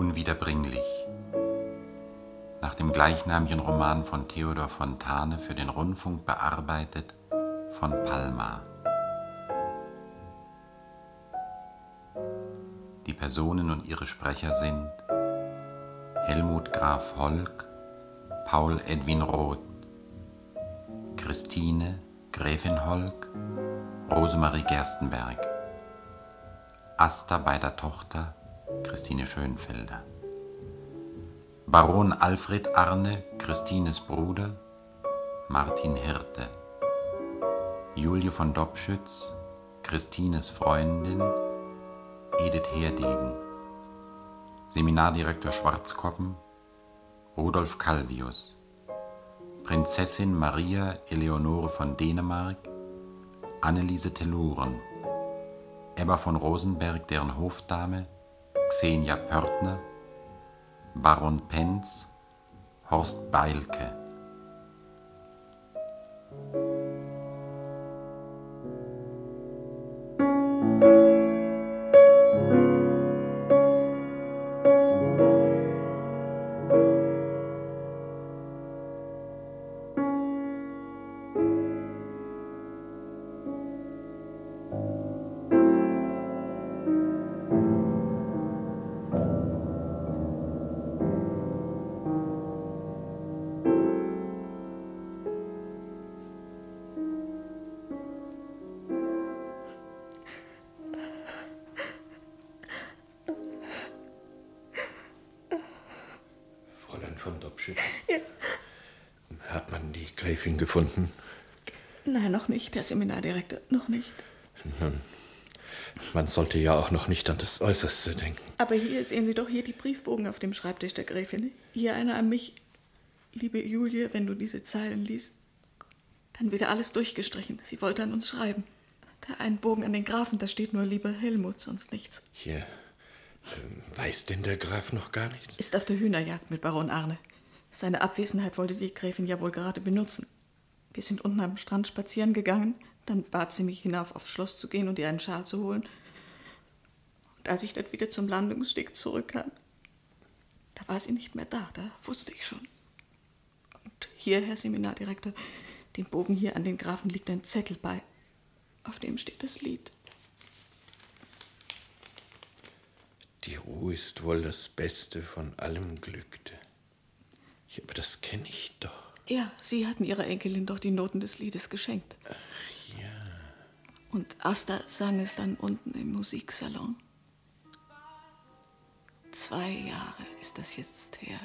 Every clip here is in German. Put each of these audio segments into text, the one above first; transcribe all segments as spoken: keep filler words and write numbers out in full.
Unwiederbringlich. Nach dem gleichnamigen Roman von Theodor Fontane für den Rundfunk bearbeitet von Palma. Die Personen und ihre Sprecher sind Helmut Graf Holk, Paul Edwin Roth, Christine Gräfin Holk, Rosemarie Gerstenberg, Asta beider Tochter Christine Schönfelder, Baron Alfred Arne, Christines Bruder, Martin Hirte, Julie von Dobschütz, Christines Freundin, Edith Herdegen, Seminardirektor Schwarzkoppen, Rudolf Calvius, Prinzessin Maria Eleonore von Dänemark, Anneliese Telluren, Ebba von Rosenberg, deren Hofdame, Xenia Pörtner, Baron Penz, Horst Beilke. Von Dobschütz. Ja. Hat man die Gräfin gefunden? Nein, noch nicht, Herr Seminardirektor, noch nicht. Nun, man sollte ja auch noch nicht an das Äußerste denken. Aber hier sehen Sie doch hier die Briefbogen auf dem Schreibtisch der Gräfin. Hier einer an mich. Liebe Julie, wenn du diese Zeilen liest, dann wieder alles durchgestrichen. Sie wollte an uns schreiben. Der einen Bogen an den Grafen, da steht nur lieber Helmut, sonst nichts. Hier. Weiß denn der Graf noch gar nichts? Ist auf der Hühnerjagd mit Baron Arne. Seine Abwesenheit wollte die Gräfin ja wohl gerade benutzen. Wir sind unten am Strand spazieren gegangen, dann bat sie mich hinauf aufs Schloss zu gehen und ihr einen Schal zu holen. Und als ich dann wieder zum Landungssteg zurückkam, da war sie nicht mehr da, da wusste ich schon. Und hier, Herr Seminardirektor, dem Bogen hier an den Grafen liegt ein Zettel bei, auf dem steht das Lied. Die Ruhe ist wohl das Beste von allem Glück. Ja, aber das kenne ich doch. Ja, Sie hatten Ihrer Enkelin doch die Noten des Liedes geschenkt. Ach ja. Und Asta sang es dann unten im Musiksalon. Zwei Jahre ist das jetzt her.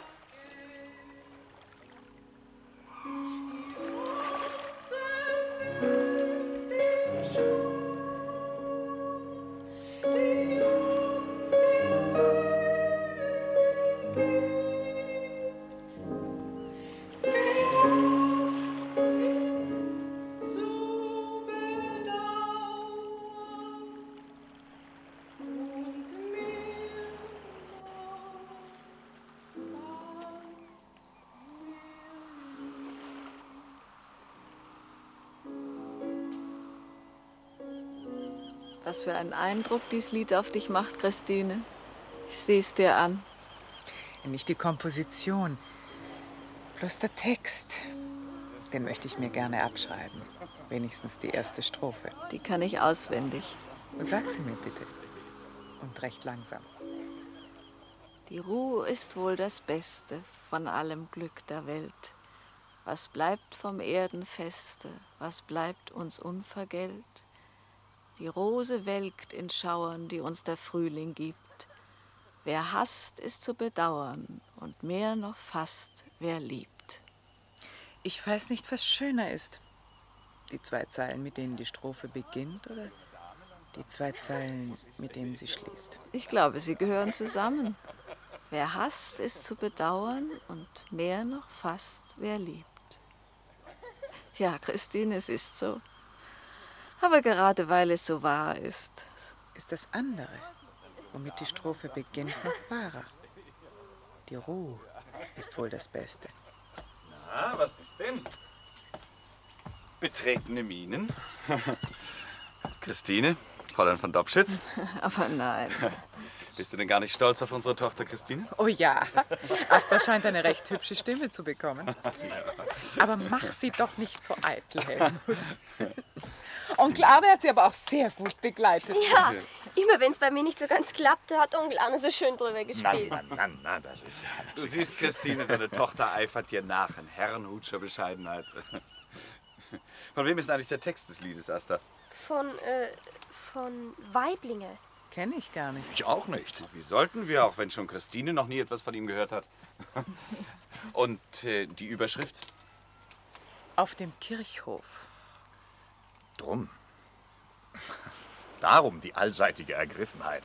Was für einen Eindruck dieses Lied auf dich macht, Christine. Ich sehe es dir an. Nicht die Komposition, bloß der Text. Den möchte ich mir gerne abschreiben. Wenigstens die erste Strophe. Die kann ich auswendig. Sag sie mir bitte. Und recht langsam. Die Ruhe ist wohl das Beste von allem Glück der Welt. Was bleibt vom Erdenfeste, was bleibt uns unvergällt? Die Rose welkt in Schauern, die uns der Frühling gibt. Wer hasst, ist zu bedauern, und mehr noch fast, wer liebt. Ich weiß nicht, was schöner ist. Die zwei Zeilen, mit denen die Strophe beginnt, oder die zwei Zeilen, mit denen sie schließt? Ich glaube, sie gehören zusammen. Wer hasst, ist zu bedauern, und mehr noch fast, wer liebt. Ja, Christine, es ist so. Aber gerade weil es so wahr ist. Ist das andere, womit die Strophe beginnt, noch wahrer. Die Ruhe ist wohl das Beste. Na, was ist denn? Betretene Mienen. Christine, Fräulein von Dobschütz. Aber nein. Bist du denn gar nicht stolz auf unsere Tochter Christine? Oh ja, Asta scheint eine recht hübsche Stimme zu bekommen. Aber mach sie doch nicht so eitel, Helmut. Onkel Arne hat sie aber auch sehr gut begleitet. Ja, immer wenn es bei mir nicht so ganz klappte, hat Onkel Arne so schön drüber Na, gespielt. na, na, na, das ist ja... Du siehst, Christine, deine Tochter eifert dir nach in herrenhutscher Bescheidenheit. Von wem ist eigentlich der Text des Liedes, Asta? Von, äh, von Weiblinge. Kenne ich gar nicht. Ich auch nicht. Wie sollten wir, auch wenn schon Christine noch nie etwas von ihm gehört hat? Und äh, die Überschrift? Auf dem Kirchhof. Drum. Darum die allseitige Ergriffenheit.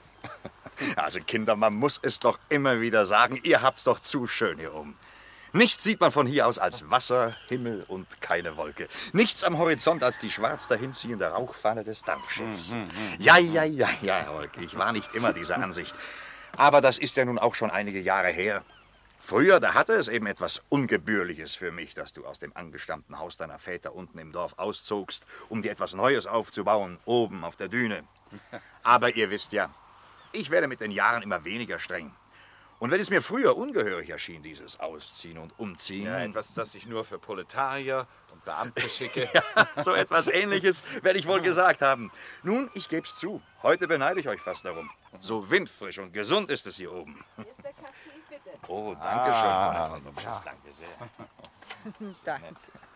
Also Kinder, man muss es doch immer wieder sagen, ihr habt's doch zu schön hier oben. Nichts sieht man von hier aus als Wasser, Himmel und keine Wolke. Nichts am Horizont als die schwarz dahinziehende Rauchfahne des Dampfschiffs. Ja, ja, ja, ja, Holk, ich war nicht immer dieser Ansicht. Aber das ist ja nun auch schon einige Jahre her. Früher, da hatte es eben etwas Ungebührliches für mich, dass du aus dem angestammten Haus deiner Väter unten im Dorf auszogst, um dir etwas Neues aufzubauen, oben auf der Düne. Aber ihr wisst ja, ich werde mit den Jahren immer weniger streng. Und wenn es mir früher ungehörig erschien, dieses Ausziehen und Umziehen... Ja, etwas, das ich nur für Proletarier und Beamte schicke. Ja, so etwas Ähnliches werde ich wohl gesagt haben. Nun, ich geb's zu, heute beneide ich euch fast darum. So windfrisch und gesund ist es hier oben. Ist der Kaffee, bitte? Oh, danke schön, Frau von Lupschitz, danke sehr. Danke.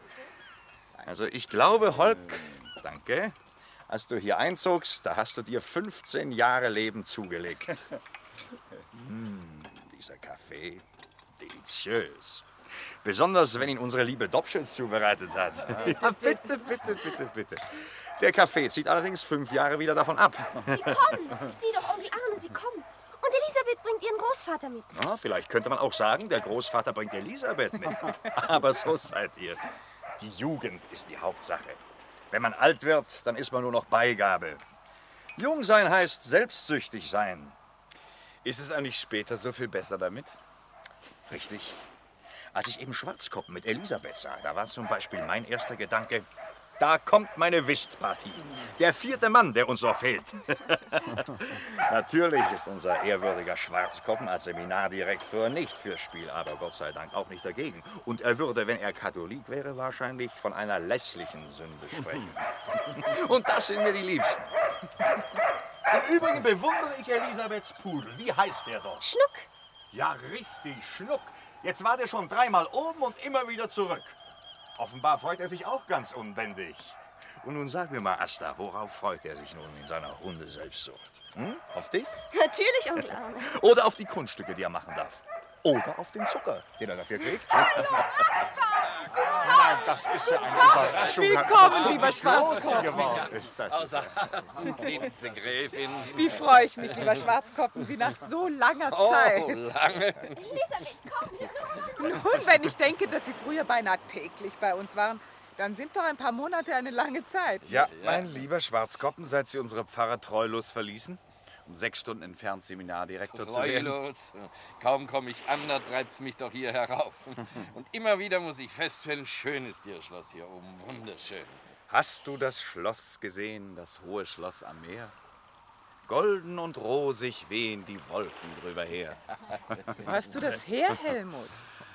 Also ich glaube, Holk, danke, als du hier einzogst, da hast du dir fünfzehn Jahre Leben zugelegt. Hm, dieser Kaffee, deliziös. Besonders, wenn ihn unsere liebe Dobschitz zubereitet hat. Ja, bitte, bitte, bitte, bitte. Der Kaffee zieht allerdings fünf Jahre wieder davon ab. Sie kommen! Sieh doch, Onkel Arne, sie kommen. Und Elisabeth bringt ihren Großvater mit. Ja, vielleicht könnte man auch sagen, der Großvater bringt Elisabeth mit. Aber so seid ihr. Die Jugend ist die Hauptsache. Wenn man alt wird, dann ist man nur noch Beigabe. Jung sein heißt selbstsüchtig sein. Ist es eigentlich später so viel besser damit? Richtig. Als ich eben Schwarzkoppen mit Elisabeth sah, da war zum Beispiel mein erster Gedanke, da kommt meine Whistpartie. Der vierte Mann, der uns noch fehlt. Natürlich ist unser ehrwürdiger Schwarzkoppen als Seminardirektor nicht fürs Spiel, aber Gott sei Dank auch nicht dagegen. Und er würde, wenn er Katholik wäre, wahrscheinlich von einer lässlichen Sünde sprechen. Und das sind mir die Liebsten. Im Übrigen bewundere ich Elisabeths Pudel. Wie heißt der doch? Schnuck! Ja, richtig, Schnuck. Jetzt war der schon dreimal oben und immer wieder zurück. Offenbar freut er sich auch ganz unbändig. Und nun sag mir mal, Asta, worauf freut er sich nun in seiner Hundeselbstsucht? Hm? Auf dich? Natürlich, Onkel Arne. Oder auf die Kunststücke, die er machen darf? Oder auf den Zucker, den er dafür kriegt? Hallo, Asta! Das ist ja eine Überraschung. Willkommen, lieber Schwarzkoppen. Ist das ist Liebste Gräfin. Wie freue ich mich, lieber Schwarzkoppen, Sie nach so langer Oh, Zeit. lange. Elisabeth, komm! Nun, wenn ich denke, dass Sie früher beinahe täglich bei uns waren, dann sind doch ein paar Monate eine lange Zeit. Ja, mein lieber Schwarzkoppen, seit Sie unsere Pfarrer treulos verließen, um sechs Stunden entfernt Seminardirektor zu werden. Treulos. Kaum komme ich an, da treibt's mich doch hier herauf. Und immer wieder muss ich feststellen, schön ist Ihr Schloss hier oben, wunderschön. Hast du das Schloss gesehen, das hohe Schloss am Meer? Golden und rosig wehen die Wolken drüber her. Wo hast du das her, Helmut?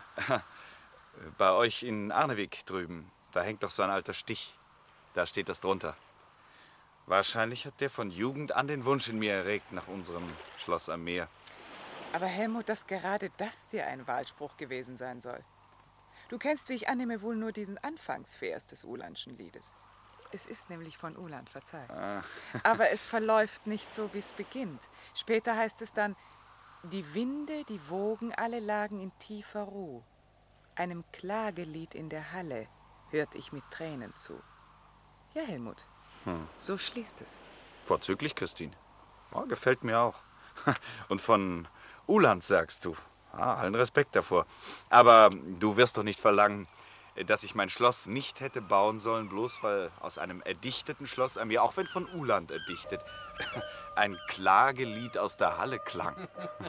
Bei euch in Arnewig drüben, da hängt doch so ein alter Stich. Da steht das drunter. Wahrscheinlich hat der von Jugend an den Wunsch in mir erregt nach unserem Schloss am Meer. Aber Helmut, dass gerade das dir ein Wahlspruch gewesen sein soll. Du kennst, wie ich annehme, wohl nur diesen Anfangsvers des Uhlandschen Liedes. Es ist nämlich von Uhland, verzeih. Ah. Aber es verläuft nicht so, wie es beginnt. Später heißt es dann, die Winde, die Wogen, alle lagen in tiefer Ruh. Einem Klagelied in der Halle hört ich mit Tränen zu. Ja, Helmut, hm. so schließt es. Vorzüglich, Christine. Ja, gefällt mir auch. Und von Uhland sagst du. Ah, allen Respekt davor. Aber du wirst doch nicht verlangen, dass ich mein Schloss nicht hätte bauen sollen, bloß weil aus einem erdichteten Schloss an mir, auch wenn von Uhland erdichtet, ein Klagelied aus der Halle klang.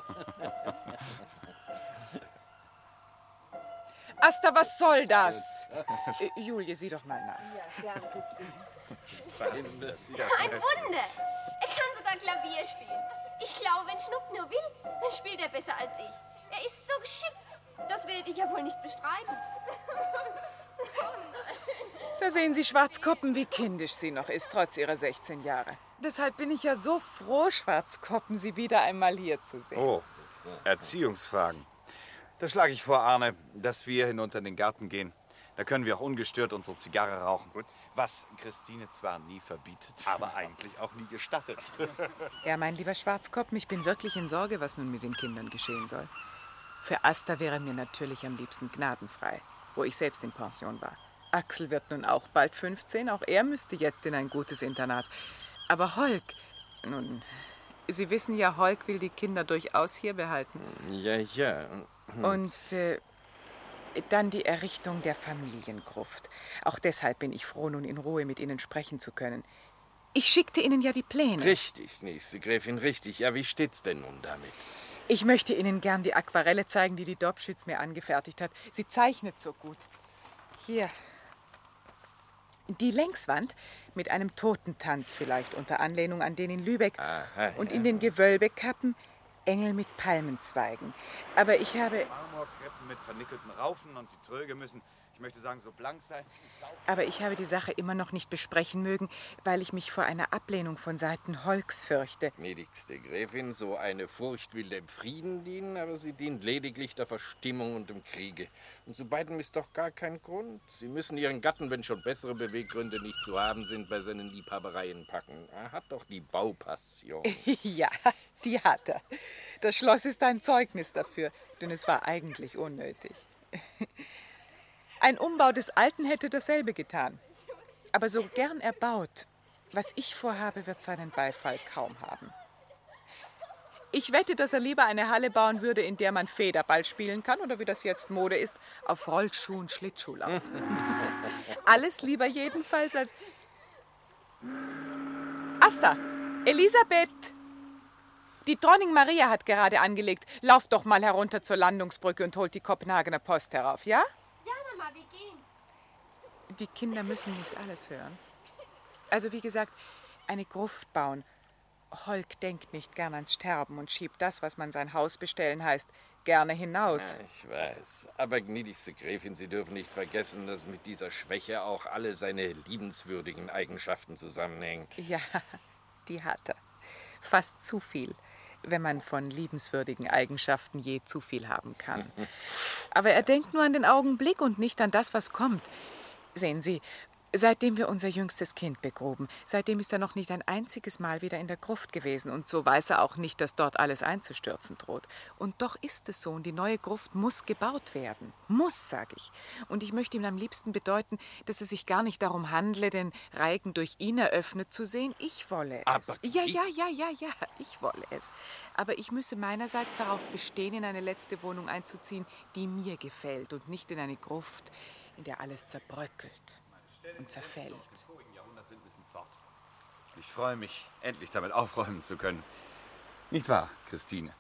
Asta, was soll das? Äh, Julie, sieh doch mal nach. Ja, gerne, Christine. Ein Wunder! Er kann sogar Klavier spielen. Ich glaube, wenn Schnuck nur will, dann spielt er besser als ich. Er ist so geschickt. Das werde ich ja wohl nicht bestreiten. Da sehen Sie, Schwarzkoppen, wie kindisch sie noch ist, trotz ihrer sechzehn Jahre. Deshalb bin ich ja so froh, Schwarzkoppen, Sie wieder einmal hier zu sehen. Oh, Erziehungsfragen. Da schlage ich vor, Arne, dass wir hinunter in den Garten gehen. Da können wir auch ungestört unsere Zigarre rauchen. Gut. Was Christine zwar nie verbietet, Aber eigentlich auch nie gestattet. Ja, mein lieber Schwarzkoppen, ich bin wirklich in Sorge, was nun mit den Kindern geschehen soll. Für Asta wäre mir natürlich am liebsten gnadenfrei, wo ich selbst in Pension war. Axel wird nun auch bald fünfzehn, auch er müsste jetzt in ein gutes Internat. Aber Holk, nun, Sie wissen ja, Holk will die Kinder durchaus hier behalten. Ja, ja. Und äh, dann die Errichtung der Familiengruft. Auch deshalb bin ich froh, nun in Ruhe mit Ihnen sprechen zu können. Ich schickte Ihnen ja die Pläne. Richtig, nächste Gräfin, richtig. Ja, wie steht's denn nun damit? Ich möchte Ihnen gern die Aquarelle zeigen, die die Dobschütz mir angefertigt hat. Sie zeichnet so gut. Hier. Die Längswand mit einem Totentanz vielleicht, unter Anlehnung an den in Lübeck. Aha, und ja. in den Gewölbekappen Engel mit Palmenzweigen. Aber ich habe... Marmorkreppen mit vernickelten Raufen und die Tröge müssen, ich möchte sagen, so blank sein. Aber ich habe die Sache immer noch nicht besprechen mögen, weil ich mich vor einer Ablehnung von Seiten Holks fürchte. Gnädigste Gräfin, so eine Furcht will dem Frieden dienen, aber sie dient lediglich der Verstimmung und dem Kriege. Und zu beidem ist doch gar kein Grund. Sie müssen Ihren Gatten, wenn schon bessere Beweggründe nicht zu haben sind, bei seinen Liebhabereien packen. Er hat doch die Baupassion. Ja, die hat er. Das Schloss ist ein Zeugnis dafür, denn es war eigentlich unnötig. Ein Umbau des Alten hätte dasselbe getan. Aber so gern erbaut, was ich vorhabe, wird seinen Beifall kaum haben. Ich wette, dass er lieber eine Halle bauen würde, in der man Federball spielen kann oder wie das jetzt Mode ist, auf Rollschuhen Schlittschuh laufen. Alles lieber jedenfalls als... Asta, Elisabeth! Die Dronning Maria hat gerade angelegt. Lauf doch mal herunter zur Landungsbrücke und holt die Kopenhagener Post herauf, ja? Ja, Mama, wir gehen. Die Kinder müssen nicht alles hören. Also wie gesagt, eine Gruft bauen. Holk denkt nicht gern ans Sterben und schiebt das, was man sein Haus bestellen heißt, gerne hinaus. Ja, ich weiß. Aber gnädigste Gräfin, Sie dürfen nicht vergessen, dass mit dieser Schwäche auch alle seine liebenswürdigen Eigenschaften zusammenhängen. Ja, die hat er. Fast zu viel, wenn man von liebenswürdigen Eigenschaften je zu viel haben kann. Aber er denkt nur an den Augenblick und nicht an das, was kommt. Sehen Sie, seitdem wir unser jüngstes Kind begruben, seitdem ist er noch nicht ein einziges Mal wieder in der Gruft gewesen. Und so weiß er auch nicht, dass dort alles einzustürzen droht. Und doch ist es so, und die neue Gruft muss gebaut werden. Muss, sage ich. Und ich möchte ihm am liebsten bedeuten, dass es sich gar nicht darum handle, den Reigen durch ihn eröffnet zu sehen. Ich wolle es. Aber ja, ja, ja, ja, ja, ich wolle es. Aber ich müsse meinerseits darauf bestehen, in eine letzte Wohnung einzuziehen, die mir gefällt und nicht in eine Gruft, in der alles zerbröckelt und zerfällt. Ich freue mich, endlich damit aufräumen zu können. Nicht wahr, Christine?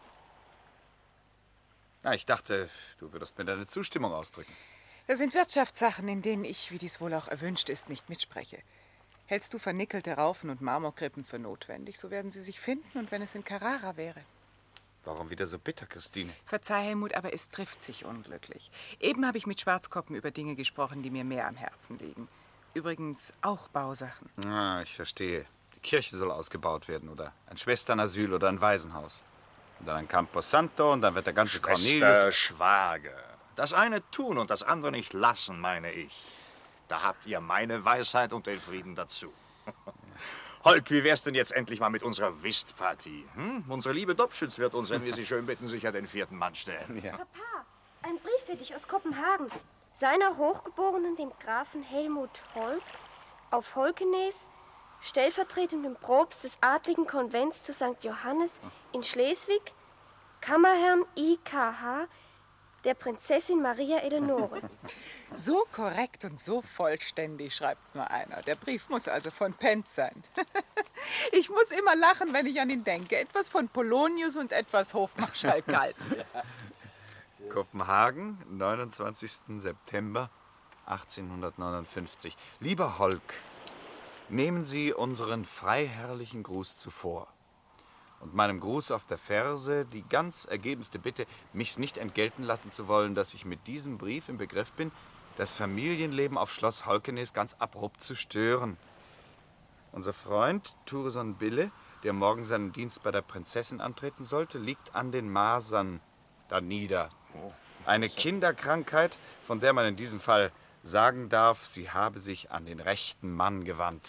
Na, ich dachte, du würdest mir deine Zustimmung ausdrücken. Das sind Wirtschaftssachen, in denen ich, wie dies wohl auch erwünscht ist, nicht mitspreche. Hältst du vernickelte Raufen und Marmorkrippen für notwendig, so werden sie sich finden, und wenn es in Carrara wäre. Warum wieder so bitter, Christine? Verzeih, Helmut, aber es trifft sich unglücklich. Eben habe ich mit Schwarzkoppen über Dinge gesprochen, die mir mehr am Herzen liegen. Übrigens auch Bausachen. Ah, ich verstehe. Die Kirche soll ausgebaut werden oder ein Schwesternasyl oder ein Waisenhaus. Und dann ein Camposanto und dann wird der ganze Schwester, Cornelius... Schwager. Das eine tun und das andere nicht lassen, meine ich. Da habt ihr meine Weisheit und den Frieden dazu. Holk, wie wär's denn jetzt endlich mal mit unserer Whistpartie? Hm? Unsere liebe Dobschütz wird uns, wenn wir sie schön bitten, sicher den vierten Mann stellen. Ja. Papa, ein Brief für dich aus Kopenhagen. Seiner Hochgeborenen, dem Grafen Helmut Holk, auf Holkenes, stellvertretendem Propst des adligen Konvents zu Sankt Johannes in Schleswig, Kammerherrn I K H, der Prinzessin Maria Eleonore. So korrekt und so vollständig, schreibt nur einer. Der Brief muss also von Penz sein. Ich muss immer lachen, wenn ich an ihn denke. Etwas von Polonius und etwas Hofmarschall Galten. Kopenhagen, neunundzwanzigsten September achtzehnhundertneunundfünfzig. Lieber Holk, nehmen Sie unseren freiherrlichen Gruß zuvor. und meinem Gruß auf der Ferse die ganz ergebenste Bitte, mich's nicht entgelten lassen zu wollen, dass ich mit diesem Brief im Begriff bin, das Familienleben auf Schloss Holkenes ganz abrupt zu stören. Unser Freund Thureson Bille, der morgen seinen Dienst bei der Prinzessin antreten sollte, liegt an den Masern danieder. Eine Kinderkrankheit, von der man in diesem Fall sagen darf, sie habe sich an den rechten Mann gewandt.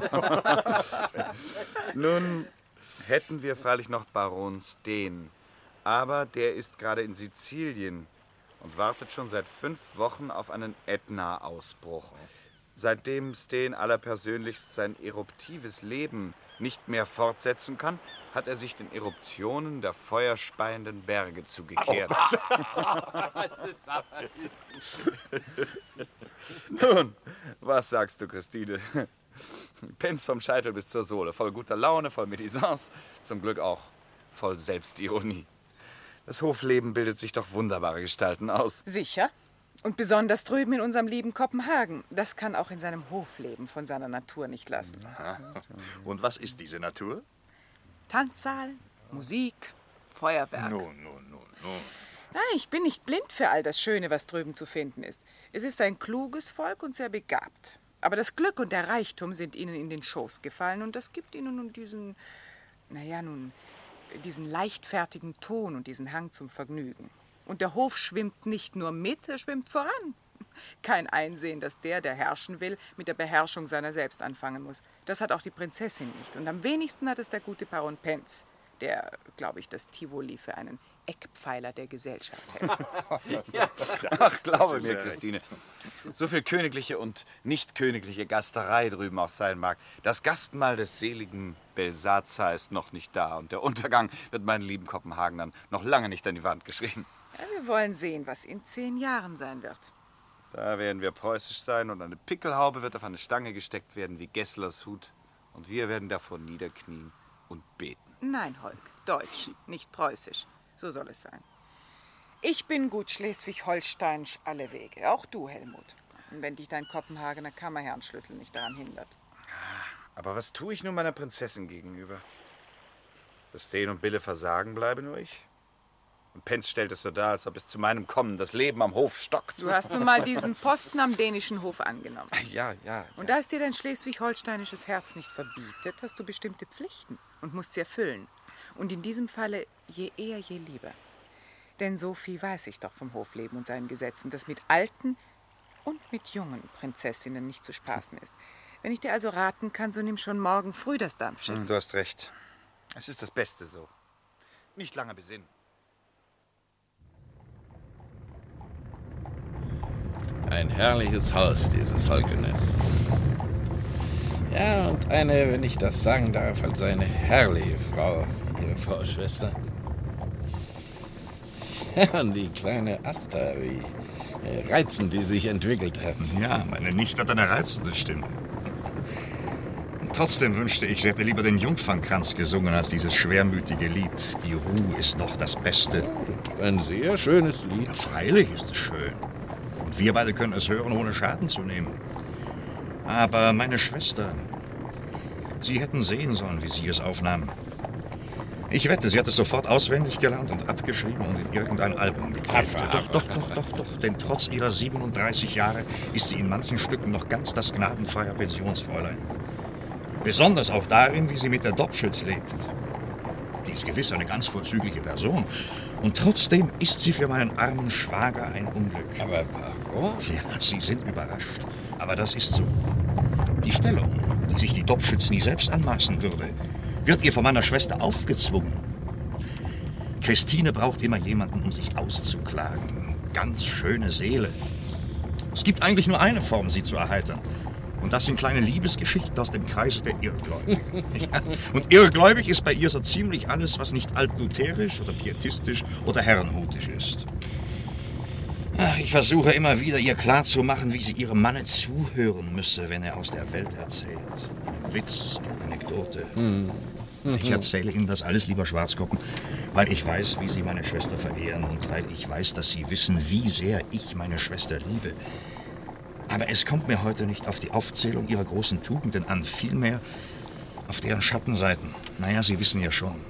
Nun hätten wir freilich noch Baron Steen, aber der ist gerade in Sizilien und wartet schon seit fünf Wochen auf einen Ätna-Ausbruch. Seitdem Steen allerpersönlichst sein eruptives Leben nicht mehr fortsetzen kann, hat er sich den Eruptionen der feuerspeienden Berge zugekehrt. Nun, was sagst du, Christine? Pence vom Scheitel bis zur Sohle, voll guter Laune, voll Medisance, zum Glück auch voll Selbstironie. Das Hofleben bildet sich doch wunderbare Gestalten aus. Sicher. Und besonders drüben in unserem lieben Kopenhagen. Das kann auch in seinem Hofleben von seiner Natur nicht lassen. Und was ist diese Natur? Tanzsaal, Musik, Feuerwerk. Nun, nun, nun, nun. Nein, ich bin nicht blind für all das Schöne, was drüben zu finden ist. Es ist ein kluges Volk und sehr begabt. Aber das Glück und der Reichtum sind ihnen in den Schoß gefallen und das gibt ihnen nun diesen, naja, nun, diesen leichtfertigen Ton und diesen Hang zum Vergnügen. Und der Hof schwimmt nicht nur mit, er schwimmt voran. Kein Einsehen, dass der, der herrschen will, mit der Beherrschung seiner selbst anfangen muss. Das hat auch die Prinzessin nicht. Und am wenigsten hat es der gute Baron Pence, der, glaube ich, das Tivoli für einen Eckpfeiler der Gesellschaft hält. Ja. Ach, glaube mir, Christine, so viel königliche und nicht königliche Gasterei drüben auch sein mag. Das Gastmahl des seligen Belsazar ist noch nicht da und der Untergang wird meinen lieben Kopenhagenern noch lange nicht an die Wand geschrieben. Ja, wir wollen sehen, was in zehn Jahren sein wird. Da werden wir preußisch sein und eine Pickelhaube wird auf eine Stange gesteckt werden wie Gesslers Hut. Und wir werden davor niederknien und beten. Nein, Holk, deutsch, nicht preußisch. So soll es sein. Ich bin gut schleswig-holsteinsch alle Wege. Auch du, Helmut. Wenn dich dein Kopenhagener Kammerherrnschlüssel nicht daran hindert. Aber was tue ich nun meiner Prinzessin gegenüber? Dass Steen und Bille versagen, bleibe nur ich. Und Pence stellt es so dar, als ob es zu meinem Kommen das Leben am Hof stockt. Du hast nun mal diesen Posten am dänischen Hof angenommen. Ja, ja. Und da es dir dein schleswig-holsteinisches Herz nicht verbietet, hast du bestimmte Pflichten und musst sie erfüllen. Und in diesem Falle je eher, je lieber. Denn so viel weiß ich doch vom Hofleben und seinen Gesetzen, dass mit alten und mit jungen Prinzessinnen nicht zu spaßen ist. Wenn ich dir also raten kann, so nimm schon morgen früh das Dampfschiff. Du hast recht. Es ist das Beste so. Nicht lange besinnen. Ein herrliches Haus, dieses Holkenes. Ja, und eine, wenn ich das sagen darf, also eine herrliche Frau, ihre Frau Schwester. Ja, und die kleine Asta, wie reizend die sich entwickelt hat. Ja, meine Nichte hat eine reizende Stimme. Und trotzdem wünschte ich, sie hätte lieber den Jungfernkranz gesungen als dieses schwermütige Lied. Die Ruhe ist doch das Beste. Ein sehr schönes Lied. Ja, freilich ist es schön. Und wir beide können es hören, ohne Schaden zu nehmen. Aber meine Schwester, Sie hätten sehen sollen, wie sie es aufnahm. Ich wette, sie hat es sofort auswendig gelernt und abgeschrieben und in irgendein Album geklebt. Doch, doch, doch, doch, doch, denn trotz ihrer siebenunddreißig Jahre ist sie in manchen Stücken noch ganz das gnadenfreie Pensionsfräulein. Besonders auch darin, wie sie mit der Dobschütz lebt. Die ist gewiss eine ganz vorzügliche Person. Und trotzdem ist sie für meinen armen Schwager ein Unglück. Aber warum? Ja, Sie sind überrascht. Aber das ist so. Die Stellung, die sich die Dobschütz nie selbst anmaßen würde, wird ihr von meiner Schwester aufgezwungen. Christine braucht immer jemanden, um sich auszuklagen. Ganz schöne Seele. Es gibt eigentlich nur eine Form, sie zu erheitern. Und das sind kleine Liebesgeschichten aus dem Kreise der Irrgläubigen. Ja. Und irrgläubig ist bei ihr so ziemlich alles, was nicht altlutherisch oder pietistisch oder herrenhutisch ist. Ach, ich versuche immer wieder, ihr klarzumachen, wie sie ihrem Manne zuhören müsse, wenn er aus der Welt erzählt. Ein Witz, eine Anekdote. Mhm. Ich erzähle Ihnen das alles, lieber Schwarzkoppen, weil ich weiß, wie Sie meine Schwester verehren und weil ich weiß, dass Sie wissen, wie sehr ich meine Schwester liebe. Aber es kommt mir heute nicht auf die Aufzählung ihrer großen Tugenden an, vielmehr auf deren Schattenseiten. Naja, Sie wissen ja schon.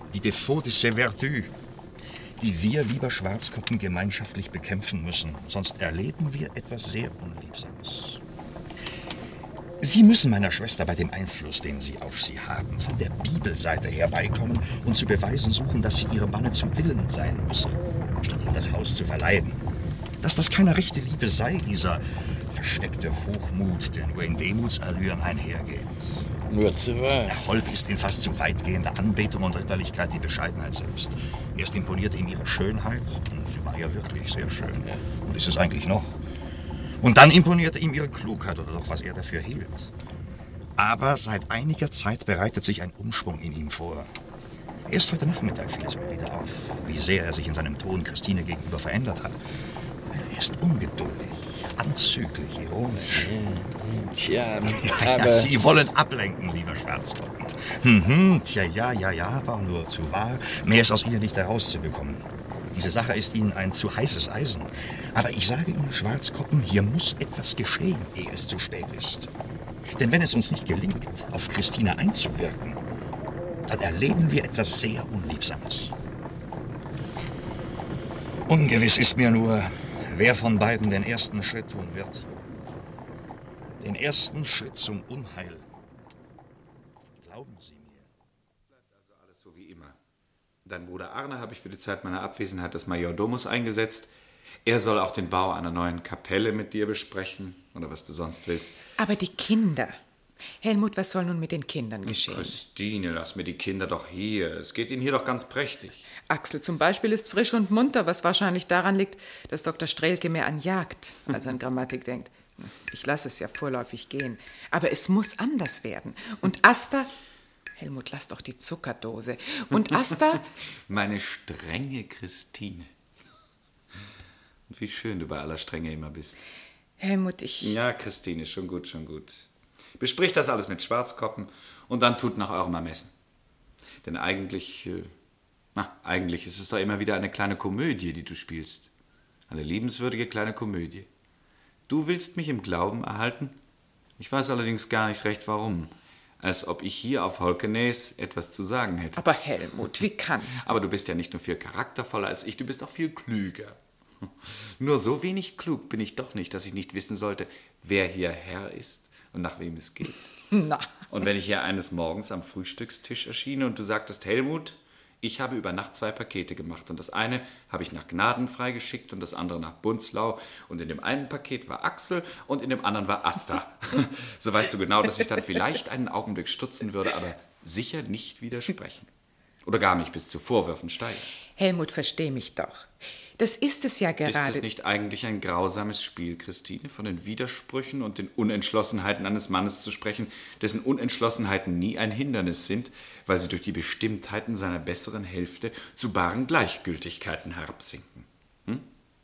die Défauts de ses vertus, die wir, lieber Schwarzkoppen, gemeinschaftlich bekämpfen müssen. Sonst erleben wir etwas sehr Unliebsames. Sie müssen meiner Schwester bei dem Einfluss, den Sie auf sie haben, von der Bibelseite her beikommen und zu beweisen suchen, dass sie ihrem Manne zu Willen sein müsse, statt ihm das Haus zu verleiden. Dass das keine rechte Liebe sei, dieser versteckte Hochmut, der nur in Demutsallüren einhergeht. Nur zu wahr. Holk ist in fast zu weitgehender Anbetung und Ritterlichkeit die Bescheidenheit selbst. Erst imponierte ihm ihre Schönheit, und sie war ja wirklich sehr schön, ja. Und ist es eigentlich noch. Und dann imponierte ihm ihre Klugheit oder doch, was er dafür hielt. Aber seit einiger Zeit bereitet sich ein Umschwung in ihm vor. Erst heute Nachmittag fiel es mir wieder auf, wie sehr er sich in seinem Ton Christine gegenüber verändert hat. Er ist ungeduldig, anzüglich, ironisch. Tja, ja, aber... Sie wollen ablenken, lieber Schwarzkoppen. Mhm, tja, ja, ja, ja, aber nur zu wahr. Mehr ist aus Ihnen nicht herauszubekommen. Diese Sache ist Ihnen ein zu heißes Eisen. Aber ich sage Ihnen, Schwarzkoppen, hier muss etwas geschehen, ehe es zu spät ist. Denn wenn es uns nicht gelingt, auf Christine einzuwirken, dann erleben wir etwas sehr Unliebsames. Ungewiss ist mir nur, wer von beiden den ersten Schritt tun wird. Den ersten Schritt zum Unheil. Glauben Sie mir. Bleibt also alles so wie immer. Dein Bruder Arne habe ich für die Zeit meiner Abwesenheit des Majordomus eingesetzt. Er soll auch den Bau einer neuen Kapelle mit dir besprechen oder was du sonst willst. Aber die Kinder. Helmut, was soll nun mit den Kindern geschehen? Christine, lass mir die Kinder doch hier. Es geht ihnen hier doch ganz prächtig. Axel zum Beispiel ist frisch und munter, was wahrscheinlich daran liegt, dass Doktor Strehlke mehr an Jagd als an Grammatik denkt. Ich lasse es ja vorläufig gehen. Aber es muss anders werden. Und Asta... Helmut, lass doch die Zuckerdose. Und Asta... Meine strenge Christine. Und wie schön du bei aller Strenge immer bist. Helmut, ich... Ja, Christine, schon gut, schon gut. Bespricht das alles mit Schwarzkoppen und dann tut nach eurem Ermessen. Denn eigentlich... Äh, na, eigentlich ist es doch immer wieder eine kleine Komödie, die du spielst. Eine liebenswürdige kleine Komödie. Du willst mich im Glauben erhalten? Ich weiß allerdings gar nicht recht, warum. Als ob ich hier auf Holkenes etwas zu sagen hätte. Aber Helmut, wie kannst du? Aber du bist ja nicht nur viel charaktervoller als ich, du bist auch viel klüger. Nur so wenig klug bin ich doch nicht, dass ich nicht wissen sollte, wer hier Herr ist und nach wem es geht. Na. Und wenn ich hier eines Morgens am Frühstückstisch erschiene und du sagtest, Helmut, ich habe über Nacht zwei Pakete gemacht und das eine habe ich nach Gnadenfrei geschickt und das andere nach Bunzlau und in dem einen Paket war Axel und in dem anderen war Asta. So weißt du genau, dass ich dann vielleicht einen Augenblick stutzen würde, aber sicher nicht widersprechen. Oder gar mich bis zu Vorwürfen steigern. Helmut, versteh mich doch. Das ist es ja gerade. Ist es nicht eigentlich ein grausames Spiel, Christine, von den Widersprüchen und den Unentschlossenheiten eines Mannes zu sprechen, dessen Unentschlossenheiten nie ein Hindernis sind, weil sie durch die Bestimmtheiten seiner besseren Hälfte zu baren Gleichgültigkeiten herabsinken? Hm?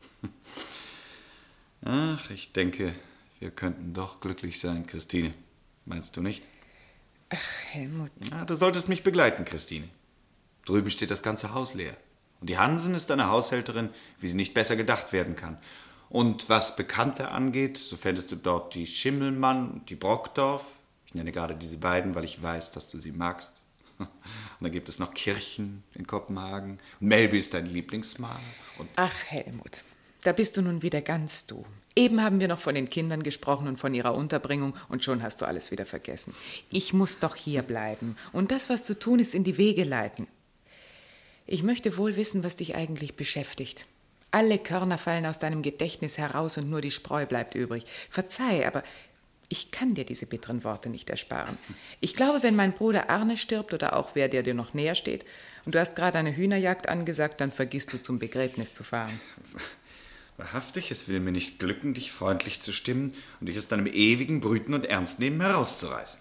Ach, ich denke, wir könnten doch glücklich sein, Christine. Meinst du nicht? Ach, Helmut. Ja, du solltest mich begleiten, Christine. Drüben steht das ganze Haus leer. Und die Hansen ist eine Haushälterin, wie sie nicht besser gedacht werden kann. Und was Bekannte angeht, so fändest du dort die Schimmelmann und die Brockdorf. Ich nenne gerade diese beiden, weil ich weiß, dass du sie magst. Und dann gibt es noch Kirchen in Kopenhagen. Und Melby ist dein Lieblingsmaler. Und Ach, Helmut, da bist du nun wieder ganz du. Eben haben wir noch von den Kindern gesprochen und von ihrer Unterbringung und schon hast du alles wieder vergessen. Ich muss doch hier bleiben und das, was zu tun ist, in die Wege leiten. Ich möchte wohl wissen, was dich eigentlich beschäftigt. Alle Körner fallen aus deinem Gedächtnis heraus und nur die Spreu bleibt übrig. Verzeih, aber ich kann dir diese bitteren Worte nicht ersparen. Ich glaube, wenn mein Bruder Arne stirbt oder auch wer, der dir noch näher steht, und du hast gerade eine Hühnerjagd angesagt, dann vergisst du zum Begräbnis zu fahren. Wahrhaftig, es will mir nicht glücken, dich freundlich zu stimmen und dich aus deinem ewigen Brüten und Ernstnehmen herauszureißen.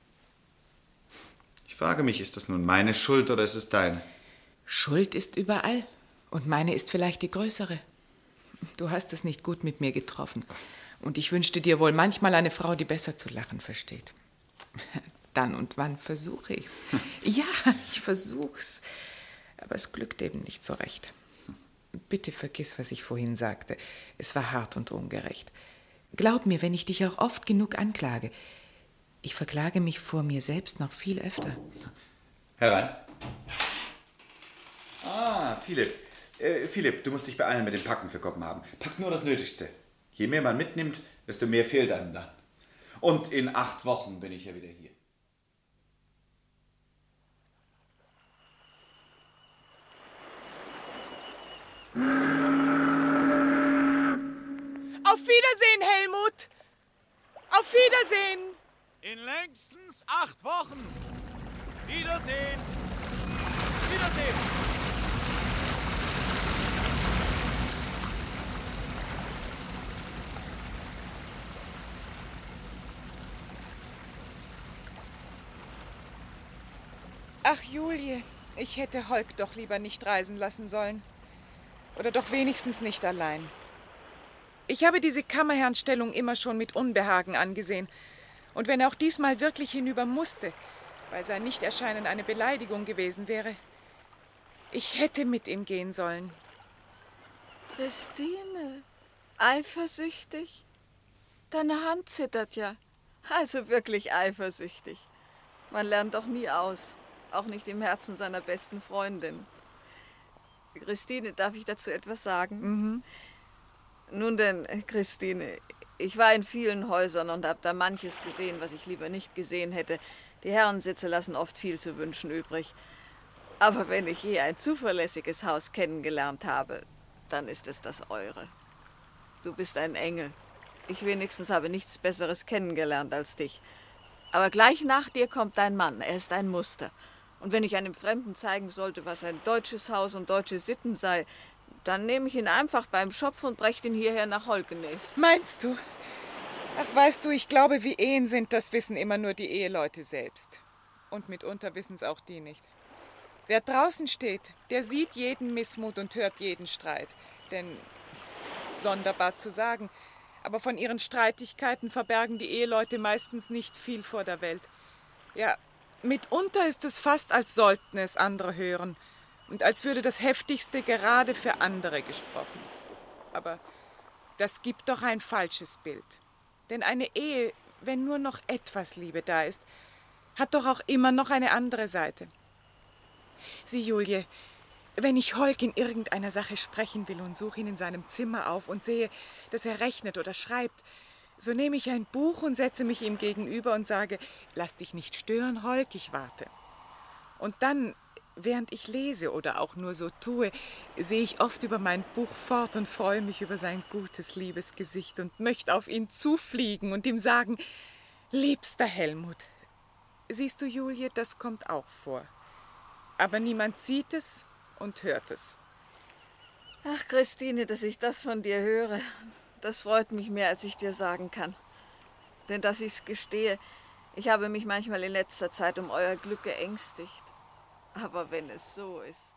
Ich frage mich, ist das nun meine Schuld oder ist es deine? Schuld ist überall und meine ist vielleicht die größere. Du hast es nicht gut mit mir getroffen und ich wünschte dir wohl manchmal eine Frau, die besser zu lachen versteht. Dann und wann versuche ich's. Ja, ich versuch's, aber es glückt eben nicht so recht. Bitte vergiss, was ich vorhin sagte. Es war hart und ungerecht. Glaub mir, wenn ich dich auch oft genug anklage, ich verklage mich vor mir selbst noch viel öfter. Herein. Ah, Philipp. Äh, Philipp, du musst dich beeilen mit dem Packen für Kopenhagen. Pack nur das Nötigste. Je mehr man mitnimmt, desto mehr fehlt einem dann. Und in acht Wochen bin ich ja wieder hier. Auf Wiedersehen, Helmut! Auf Wiedersehen! In längstens acht Wochen. Wiedersehen. Wiedersehen. Ach, Julie, ich hätte Holk doch lieber nicht reisen lassen sollen. Oder doch wenigstens nicht allein. Ich habe diese Kammerherrnstellung immer schon mit Unbehagen angesehen. Und wenn er auch diesmal wirklich hinüber musste, weil sein Nichterscheinen eine Beleidigung gewesen wäre, ich hätte mit ihm gehen sollen. Christine, eifersüchtig? Deine Hand zittert ja. Also wirklich eifersüchtig. Man lernt doch nie aus, auch nicht im Herzen seiner besten Freundin. Christine, darf ich dazu etwas sagen? Mhm. Nun denn, Christine, ich war in vielen Häusern und habe da manches gesehen, was ich lieber nicht gesehen hätte. Die Herrensitze lassen oft viel zu wünschen übrig. Aber wenn ich je ein zuverlässiges Haus kennengelernt habe, dann ist es das eure. Du bist ein Engel. Ich wenigstens habe nichts Besseres kennengelernt als dich. Aber gleich nach dir kommt dein Mann. Er ist ein Muster. Und wenn ich einem Fremden zeigen sollte, was ein deutsches Haus und deutsche Sitten sei, dann nehme ich ihn einfach beim Schopf und breche ihn hierher nach Holkenes. Meinst du? Ach, weißt du, ich glaube, wie Ehen sind, das wissen immer nur die Eheleute selbst. Und mitunter wissen es auch die nicht. Wer draußen steht, der sieht jeden Missmut und hört jeden Streit. Denn, sonderbar zu sagen, aber von ihren Streitigkeiten verbergen die Eheleute meistens nicht viel vor der Welt. Ja, mitunter ist es fast, als sollten es andere hören und als würde das Heftigste gerade für andere gesprochen. Aber das gibt doch ein falsches Bild. Denn eine Ehe, wenn nur noch etwas Liebe da ist, hat doch auch immer noch eine andere Seite. Sieh, Julie, wenn ich Holk in irgendeiner Sache sprechen will und suche ihn in seinem Zimmer auf und sehe, dass er rechnet oder schreibt, so nehme ich ein Buch und setze mich ihm gegenüber und sage, lass dich nicht stören, Holk, ich warte. Und dann, während ich lese oder auch nur so tue, sehe ich oft über mein Buch fort und freue mich über sein gutes, liebes Gesicht und möchte auf ihn zufliegen und ihm sagen, liebster Helmut, siehst du, Julie, das kommt auch vor. Aber niemand sieht es und hört es. Ach, Christine, dass ich das von dir höre, das freut mich mehr, als ich dir sagen kann. Denn dass ich's gestehe, ich habe mich manchmal in letzter Zeit um euer Glück geängstigt. Aber wenn es so ist.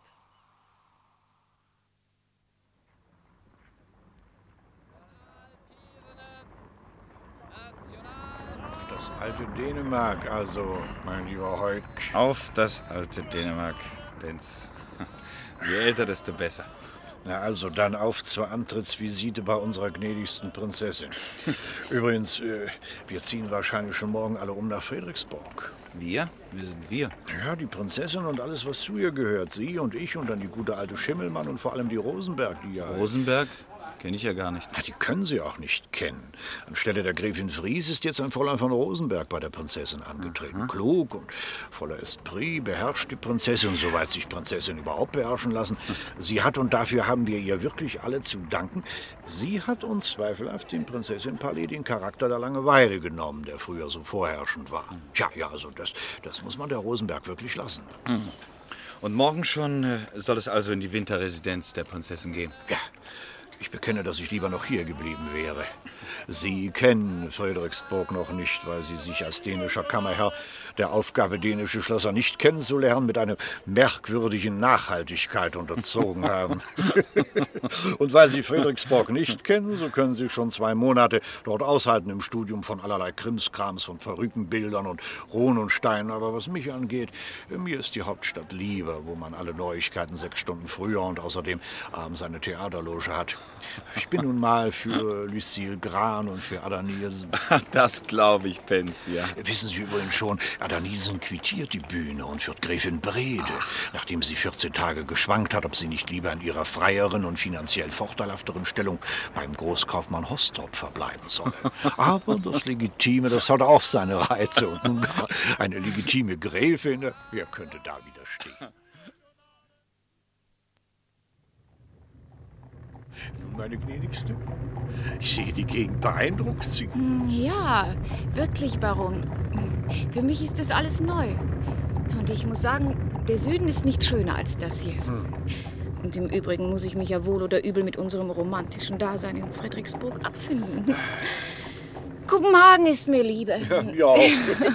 Auf das alte Dänemark, also, mein lieber Holk. Auf das alte Dänemark, Benz. Je älter, desto besser. Na also, dann auf zur Antrittsvisite bei unserer gnädigsten Prinzessin. Übrigens, äh, wir ziehen wahrscheinlich schon morgen alle um nach Frederiksborg. Wir? Wir sind wir. Ja, die Prinzessin und alles, was zu ihr gehört. Sie und ich und dann die gute alte Schimmelmann und vor allem die Rosenberg, die ja... Rosenberg? Kenne ich ja gar nicht. Ja, die können Sie auch nicht kennen. Anstelle der Gräfin Fries ist jetzt ein Fräulein von Rosenberg bei der Prinzessin angetreten. Mhm. Klug und voller Esprit, beherrscht die Prinzessin, soweit sich Prinzessin überhaupt beherrschen lassen. Sie hat, und dafür haben wir ihr wirklich alle zu danken, sie hat uns zweifelhaft dem Prinzessin-Palais den Charakter der Langeweile genommen, der früher so vorherrschend war. Mhm. Tja, ja, also das, das muss man der Rosenberg wirklich lassen. Mhm. Und morgen schon äh, soll es also in die Winterresidenz der Prinzessin gehen? Ja. Ich bekenne, dass ich lieber noch hier geblieben wäre. Sie kennen Frederiksborg noch nicht, weil Sie sich als dänischer Kammerherr der Aufgabe, dänische Schlösser nicht kennenzulernen, mit einer merkwürdigen Nachhaltigkeit unterzogen haben. Und weil Sie Frederiksborg nicht kennen, so können Sie schon zwei Monate dort aushalten im Studium von allerlei Krimskrams, von verrückten Bildern und Ruhen und Steinen. Aber was mich angeht, mir ist die Hauptstadt lieber, wo man alle Neuigkeiten sechs Stunden früher und außerdem abends eine Theaterloge hat. Ich bin nun mal für Lucille Gran und für Ada Nielsen. Das glaube ich, Benz, ja. Wissen Sie übrigens schon, Ada Nielsen quittiert die Bühne und führt Gräfin Brede, nachdem sie vierzehn Tage geschwankt hat, ob sie nicht lieber in ihrer freieren und finanziell vorteilhafteren Stellung beim Großkaufmann Hostrop verbleiben solle. Aber das Legitime, das hat auch seine Reize. Und nun gar eine legitime Gräfin, wer könnte da widerstehen? Nun, meine Gnädigste, ich sehe die Gegend beeindruckt Sie. Ja, wirklich, Baron. Für mich ist das alles neu. Und ich muss sagen, der Süden ist nicht schöner als das hier. Hm. Und im Übrigen muss ich mich ja wohl oder übel mit unserem romantischen Dasein in Frederiksburg abfinden. Kopenhagen ist mir lieber. Ja, mir auch.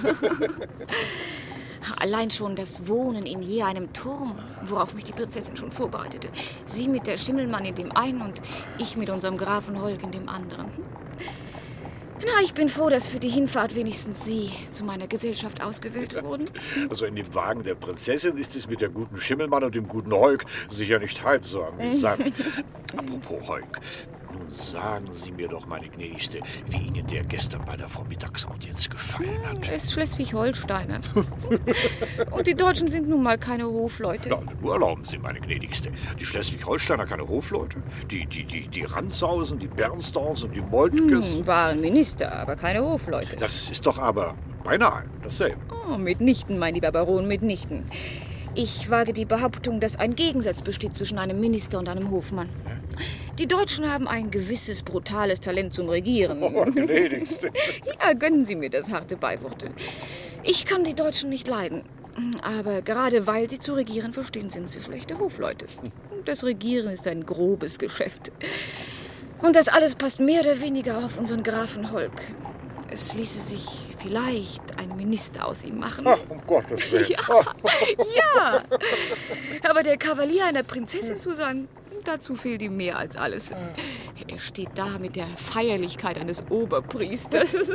Allein schon das Wohnen in je einem Turm, worauf mich die Prinzessin schon vorbereitete. Sie mit der Schimmelmann in dem einen und ich mit unserem Grafen Holk in dem anderen. Na, ich bin froh, dass für die Hinfahrt wenigstens Sie zu meiner Gesellschaft ausgewählt wurden. Also in dem Wagen der Prinzessin ist es mit der guten Schimmelmann und dem guten Holk sicher nicht halb so amüsant. Apropos Holk, nun sagen Sie mir doch, meine Gnädigste, wie Ihnen der gestern bei der Vormittagsaudienz gefallen hat. Er ist Schleswig-Holsteiner. Und die Deutschen sind nun mal keine Hofleute. Ja, nur erlauben Sie, meine Gnädigste. Die Schleswig-Holsteiner keine Hofleute? Die, die, die, die Ranshausen, die Bernsdorfs und die Moltkes? Hm, waren Minister, aber keine Hofleute. Das ist doch aber beinahe dasselbe. Oh, mitnichten, mein lieber Baron, mitnichten. Ich wage die Behauptung, dass ein Gegensatz besteht zwischen einem Minister und einem Hofmann. Die Deutschen haben ein gewisses brutales Talent zum Regieren. Oh, gnädigste. Ja, gönnen Sie mir das harte Beiworte. Ich kann die Deutschen nicht leiden. Aber gerade weil sie zu regieren verstehen, sind sie schlechte Hofleute. Das Regieren ist ein grobes Geschäft. Und das alles passt mehr oder weniger auf unseren Grafen Holk. Es ließe sich vielleicht ein Minister aus ihm machen. Ach, um Gottes Willen. Ja, ja. Aber der Kavalier einer Prinzessin zu sein, dazu fehlt ihm mehr als alles. Er steht da mit der Feierlichkeit eines Oberpriesters und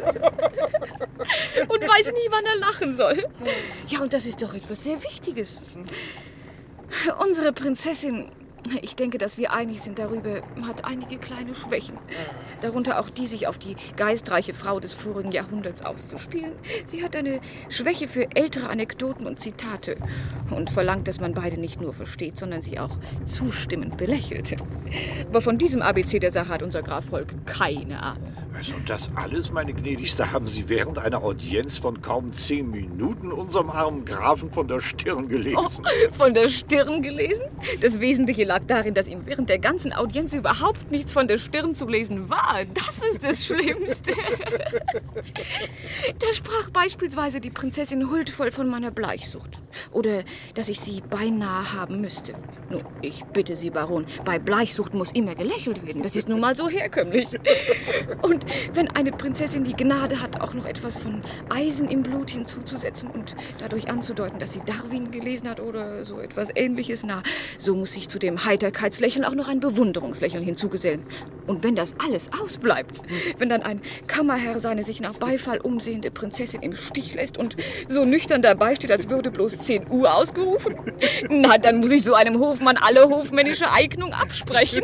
weiß nie, wann er lachen soll. Ja, und das ist doch etwas sehr Wichtiges. Unsere Prinzessin, ich denke, dass wir einig sind darüber, hat einige kleine Schwächen. Darunter auch die, sich auf die geistreiche Frau des vorigen Jahrhunderts auszuspielen. Sie hat eine Schwäche für ältere Anekdoten und Zitate und verlangt, dass man beide nicht nur versteht, sondern sie auch zustimmend belächelt. Aber von diesem A B C der Sache hat unser Graf Holk keine Ahnung. Also das alles, meine Gnädigste, haben Sie während einer Audienz von kaum zehn Minuten unserem armen Grafen von der Stirn gelesen. Oh, von der Stirn gelesen? Das Wesentliche lag darin, dass ihm während der ganzen Audienz überhaupt nichts von der Stirn zu lesen war. Das ist das Schlimmste. Da sprach beispielsweise die Prinzessin huldvoll von meiner Bleichsucht. Oder, dass ich sie beinahe haben müsste. Nun, ich bitte Sie, Baron, bei Bleichsucht muss immer gelächelt werden. Das ist nun mal so herkömmlich. Und wenn eine Prinzessin die Gnade hat, auch noch etwas von Eisen im Blut hinzuzusetzen und dadurch anzudeuten, dass sie Darwin gelesen hat oder so etwas Ähnliches, na, so muss sich zu dem Heiterkeitslächeln auch noch ein Bewunderungslächeln hinzugesellen. Und wenn das alles ausbleibt, wenn dann ein Kammerherr seine sich nach Beifall umsehende Prinzessin im Stich lässt und so nüchtern dabei steht, als würde bloß zehn Uhr ausgerufen, na, dann muss ich so einem Hofmann alle hofmännische Eignung absprechen.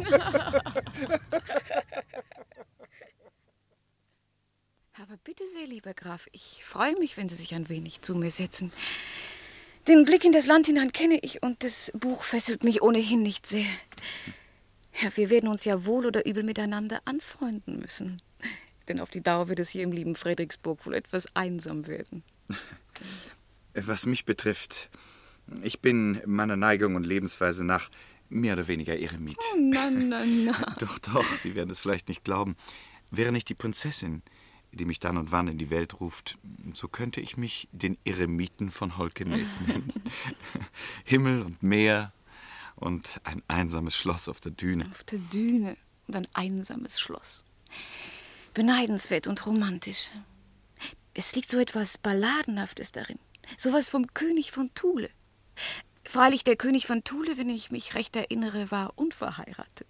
Aber bitte sehr, lieber Graf, ich freue mich, wenn Sie sich ein wenig zu mir setzen. Den Blick in das Land hinein kenne ich und das Buch fesselt mich ohnehin nicht sehr. Ja, wir werden uns ja wohl oder übel miteinander anfreunden müssen. Denn auf die Dauer wird es hier im lieben Frederiksburg wohl etwas einsam werden. Was mich betrifft, ich bin meiner Neigung und Lebensweise nach mehr oder weniger Eremit. Oh, na, na, na. Doch, doch, Sie werden es vielleicht nicht glauben. Wäre nicht die Prinzessin, die mich dann und wann in die Welt ruft, so könnte ich mich den Eremiten von Holkenes nennen. Himmel und Meer und ein einsames Schloss auf der Düne. Auf der Düne und ein einsames Schloss. Beneidenswert und romantisch. Es liegt so etwas Balladenhaftes darin. Sowas vom König von Thule. Freilich, der König von Thule, wenn ich mich recht erinnere, war unverheiratet.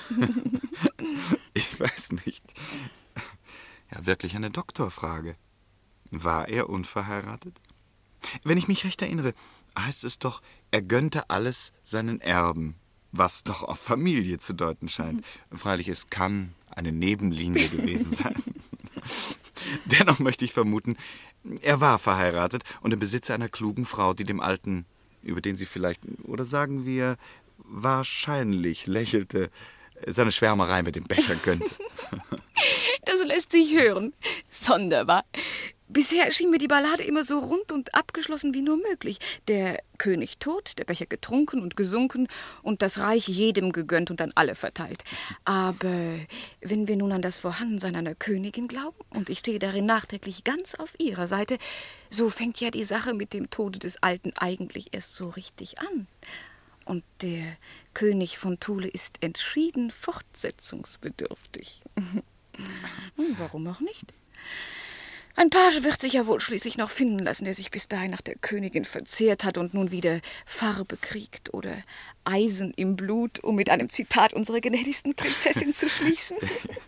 Ich weiß nicht. Ja, wirklich eine Doktorfrage. War er unverheiratet? Wenn ich mich recht erinnere, heißt es doch, er gönnte alles seinen Erben, was doch auf Familie zu deuten scheint. Freilich, es kann eine Nebenlinie gewesen sein. Dennoch möchte ich vermuten, Er war verheiratet und im Besitz einer klugen Frau, die dem Alten, über den sie vielleicht, oder sagen wir, wahrscheinlich lächelte, seine Schwärmerei mit dem Becher gönnte. Das lässt sich hören. Sonderbar. Bisher schien mir die Ballade immer so rund und abgeschlossen wie nur möglich. Der König tot, der Becher getrunken und gesunken und das Reich jedem gegönnt und an alle verteilt. Aber wenn wir nun an das Vorhandensein einer Königin glauben, und ich stehe darin nachträglich ganz auf ihrer Seite, so fängt ja die Sache mit dem Tode des Alten eigentlich erst so richtig an. Und der König von Thule ist entschieden fortsetzungsbedürftig. Warum auch nicht? Ein Page wird sich ja wohl schließlich noch finden lassen, der sich bis dahin nach der Königin verzehrt hat und nun wieder Farbe kriegt oder Eisen im Blut, um mit einem Zitat unserer gnädigsten Prinzessin zu schließen.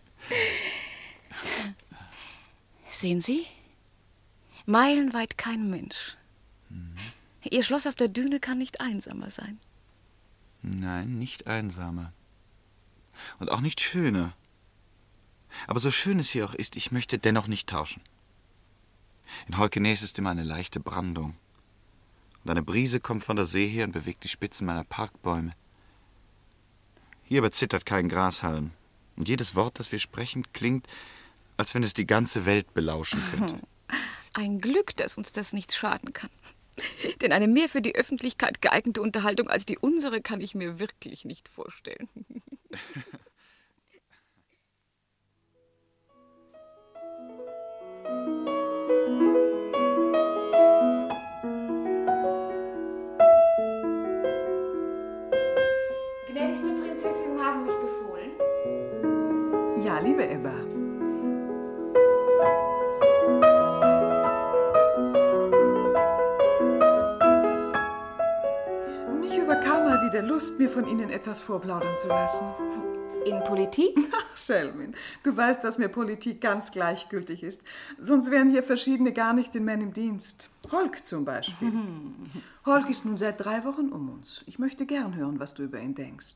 Sehen Sie? Meilenweit kein Mensch. Mhm. Ihr Schloss auf der Düne kann nicht einsamer sein. Nein, nicht einsamer. Und auch nicht schöner. Aber so schön es hier auch ist, ich möchte dennoch nicht tauschen. In Holkenes ist immer eine leichte Brandung. Und eine Brise kommt von der See her und bewegt die Spitzen meiner Parkbäume. Hier aber zittert kein Grashalm. Und jedes Wort, das wir sprechen, klingt, als wenn es die ganze Welt belauschen könnte. Ein Glück, dass uns das nichts schaden kann. Denn eine mehr für die Öffentlichkeit geeignete Unterhaltung als die unsere kann ich mir wirklich nicht vorstellen. Gnädigste Prinzessinnen haben mich befohlen. Ja, liebe Ebba. Mich überkam mal wieder Lust, mir von Ihnen etwas vorplaudern zu lassen. In Politik? Ach, Schelmin, du weißt, dass mir Politik ganz gleichgültig ist. Sonst wären hier verschiedene gar nicht den Männern im Dienst. Holk zum Beispiel. Holk ist nun seit drei Wochen um uns. Ich möchte gern hören, was du über ihn denkst.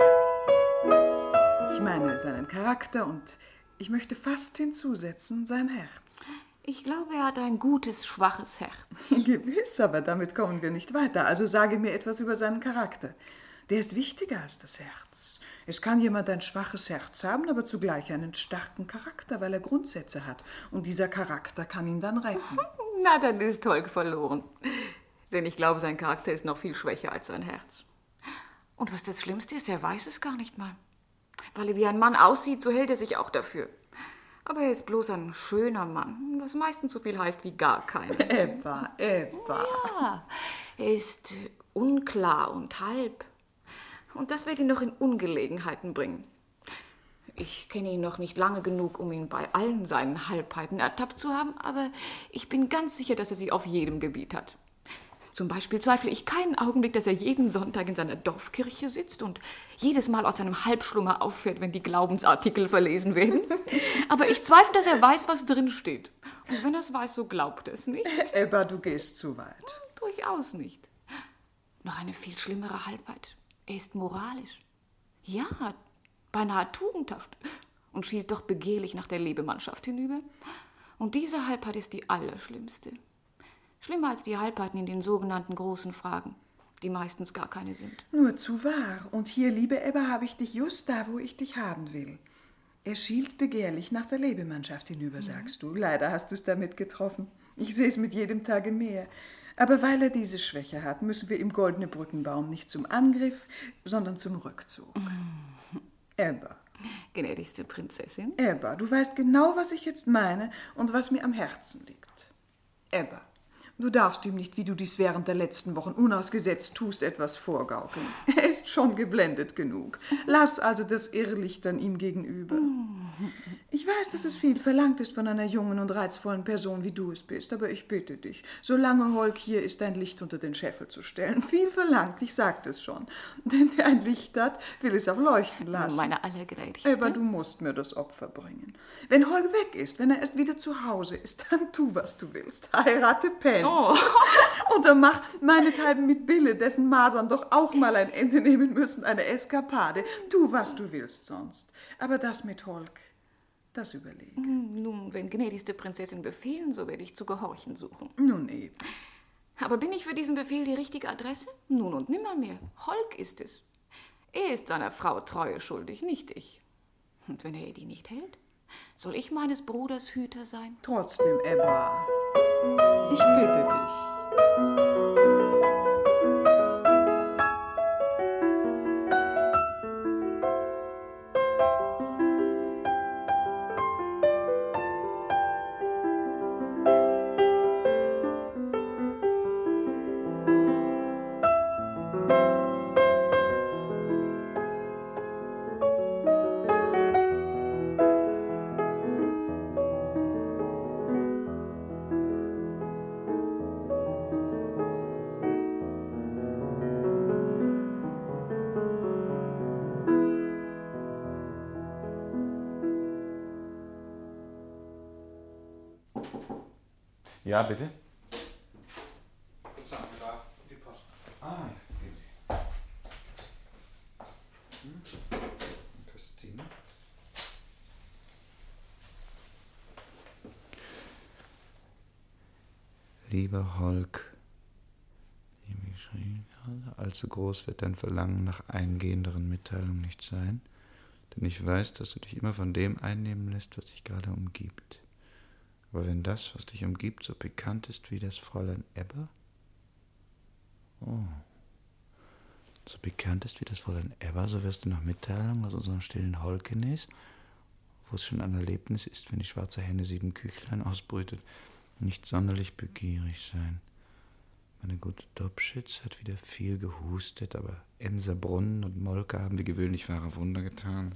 Ich meine seinen Charakter und ich möchte fast hinzusetzen, sein Herz. Ich glaube, er hat ein gutes, schwaches Herz. Gewiss, aber damit kommen wir nicht weiter. Also sage mir etwas über seinen Charakter. Der ist wichtiger als das Herz. Es kann jemand ein schwaches Herz haben, aber zugleich einen starken Charakter, weil er Grundsätze hat. Und dieser Charakter kann ihn dann retten. Na, dann ist Holk verloren. Denn ich glaube, sein Charakter ist noch viel schwächer als sein Herz. Und was das Schlimmste ist, er weiß es gar nicht mal. Weil er wie ein Mann aussieht, so hält er sich auch dafür. Aber er ist bloß ein schöner Mann, was meistens so viel heißt wie gar keiner. Ebba, Ebba. Ja, er ist unklar und halb. Und das wird ihn noch in Ungelegenheiten bringen. Ich kenne ihn noch nicht lange genug, um ihn bei allen seinen Halbheiten ertappt zu haben, aber ich bin ganz sicher, dass er sie auf jedem Gebiet hat. Zum Beispiel zweifle ich keinen Augenblick, dass er jeden Sonntag in seiner Dorfkirche sitzt und jedes Mal aus seinem Halbschlummer auffährt, wenn die Glaubensartikel verlesen werden. Aber ich zweifle, dass er weiß, was drin steht. Und wenn er es weiß, so glaubt er es nicht. Ebba, du gehst zu weit. Durchaus nicht. Noch eine viel schlimmere Halbheit. Er ist moralisch. Ja, beinahe tugendhaft. Und schielt doch begehrlich nach der Lebemannschaft hinüber. Und diese Halbheit ist die allerschlimmste. Schlimmer als die Halbheiten in den sogenannten großen Fragen, die meistens gar keine sind. Nur zu wahr. Und hier, liebe Ebba, habe ich dich just da, wo ich dich haben will. Er schielt begehrlich nach der Lebemannschaft hinüber, sagst du. Leider hast du es damit getroffen. Ich sehe es mit jedem Tage mehr. Aber weil er diese Schwäche hat, müssen wir ihm goldene Brücken bauen. Nicht zum Angriff, sondern zum Rückzug. Ebba. Gnädigste Prinzessin. Ebba, du weißt genau, was ich jetzt meine und was mir am Herzen liegt. Ebba. Du darfst ihm nicht, wie du dies während der letzten Wochen unausgesetzt tust, etwas vorgaukeln. Er ist schon geblendet genug. Lass also das Irrlichtern ihm gegenüber. Ich weiß, dass es viel verlangt ist von einer jungen und reizvollen Person, wie du es bist, aber ich bitte dich, solange Holk hier ist, dein Licht unter den Scheffel zu stellen. Viel verlangt, ich sagte es schon. Denn wer ein Licht hat, will es auch leuchten lassen. Meine Allergnädigste. Aber du musst mir das Opfer bringen. Wenn Holk weg ist, wenn er erst wieder zu Hause ist, dann tu, was du willst. Heirate Pence. Oh. Und dann mach meinethalben mit Bille, dessen Masern doch auch mal ein Ende nehmen müssen, eine Eskapade. Tu, was du willst sonst. Aber das mit Holk, das überlege. Nun, wenn gnädigste Prinzessin befehlen, so werde ich zu gehorchen suchen. Nun eben. Aber bin ich für diesen Befehl die richtige Adresse? Nun und nimmermehr. Holk ist es. Er ist seiner Frau Treue schuldig, nicht ich. Und wenn er die nicht hält, soll ich meines Bruders Hüter sein? Trotzdem, Ebba, ich bitte dich. Ja, bitte? Sagen wir da, die Post. Ah, ja, gehen Sie. Hm? Christine? Lieber Holk, wie mir geschrieben habe, allzu groß wird dein Verlangen nach eingehenderen Mitteilungen nicht sein, denn ich weiß, dass du dich immer von dem einnehmen lässt, was dich gerade umgibt. Aber wenn das, was dich umgibt, so pikant ist wie das Fräulein Ebba? Oh. So pikant ist wie das Fräulein Ebba, so wirst du nach Mitteilung aus unserem stillen Holkenes, wo es schon ein Erlebnis ist, wenn die schwarze Henne sieben Küchlein ausbrütet, nicht sonderlich begierig sein. Meine gute Dobschitz hat wieder viel gehustet, aber Emser Brunnen und Molke haben wie gewöhnlich wahre Wunder getan.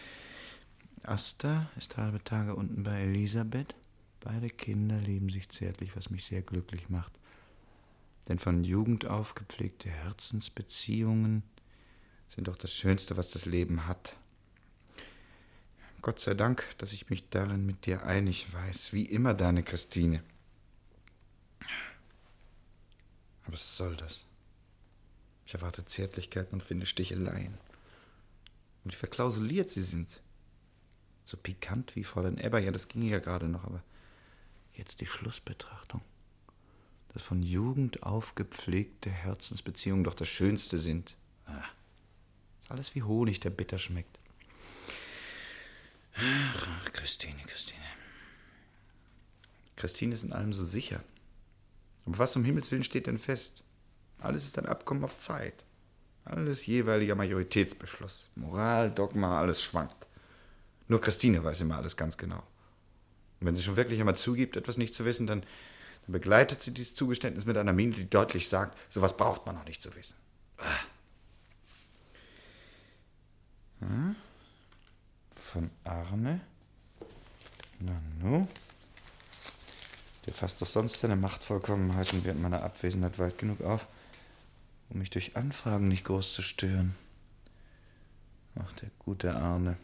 Asta ist halbe Tage unten bei Elisabeth. Beide Kinder lieben sich zärtlich, was mich sehr glücklich macht. Denn von Jugend auf gepflegte Herzensbeziehungen sind doch das Schönste, was das Leben hat. Gott sei Dank, dass ich mich darin mit dir einig weiß, wie immer deine Christine. Aber was soll das? Ich erwarte Zärtlichkeiten und finde Sticheleien. Und wie verklausuliert sie sind. So pikant wie Fräulein Ebba, ja, das ging ja gerade noch, aber jetzt die Schlussbetrachtung. Dass von Jugend auf gepflegte Herzensbeziehungen doch das Schönste sind. Ah, ist alles wie Honig, der bitter schmeckt. Ach, ach, Christine, Christine. Christine ist in allem so sicher. Aber was um Himmels Willen steht denn fest? Alles ist ein Abkommen auf Zeit. Alles jeweiliger Majoritätsbeschluss. Moral, Dogma, alles schwankt. Nur Christine weiß immer alles ganz genau. Und wenn sie schon wirklich einmal zugibt, etwas nicht zu wissen, dann, dann begleitet sie dieses Zugeständnis mit einer Miene, die deutlich sagt, sowas braucht man noch nicht zu wissen. Hm? Von Arne? Nanu? Der fasst doch sonst seine Machtvollkommenheiten während meiner Abwesenheit weit genug auf, um mich durch Anfragen nicht groß zu stören. Ach, der gute Arne.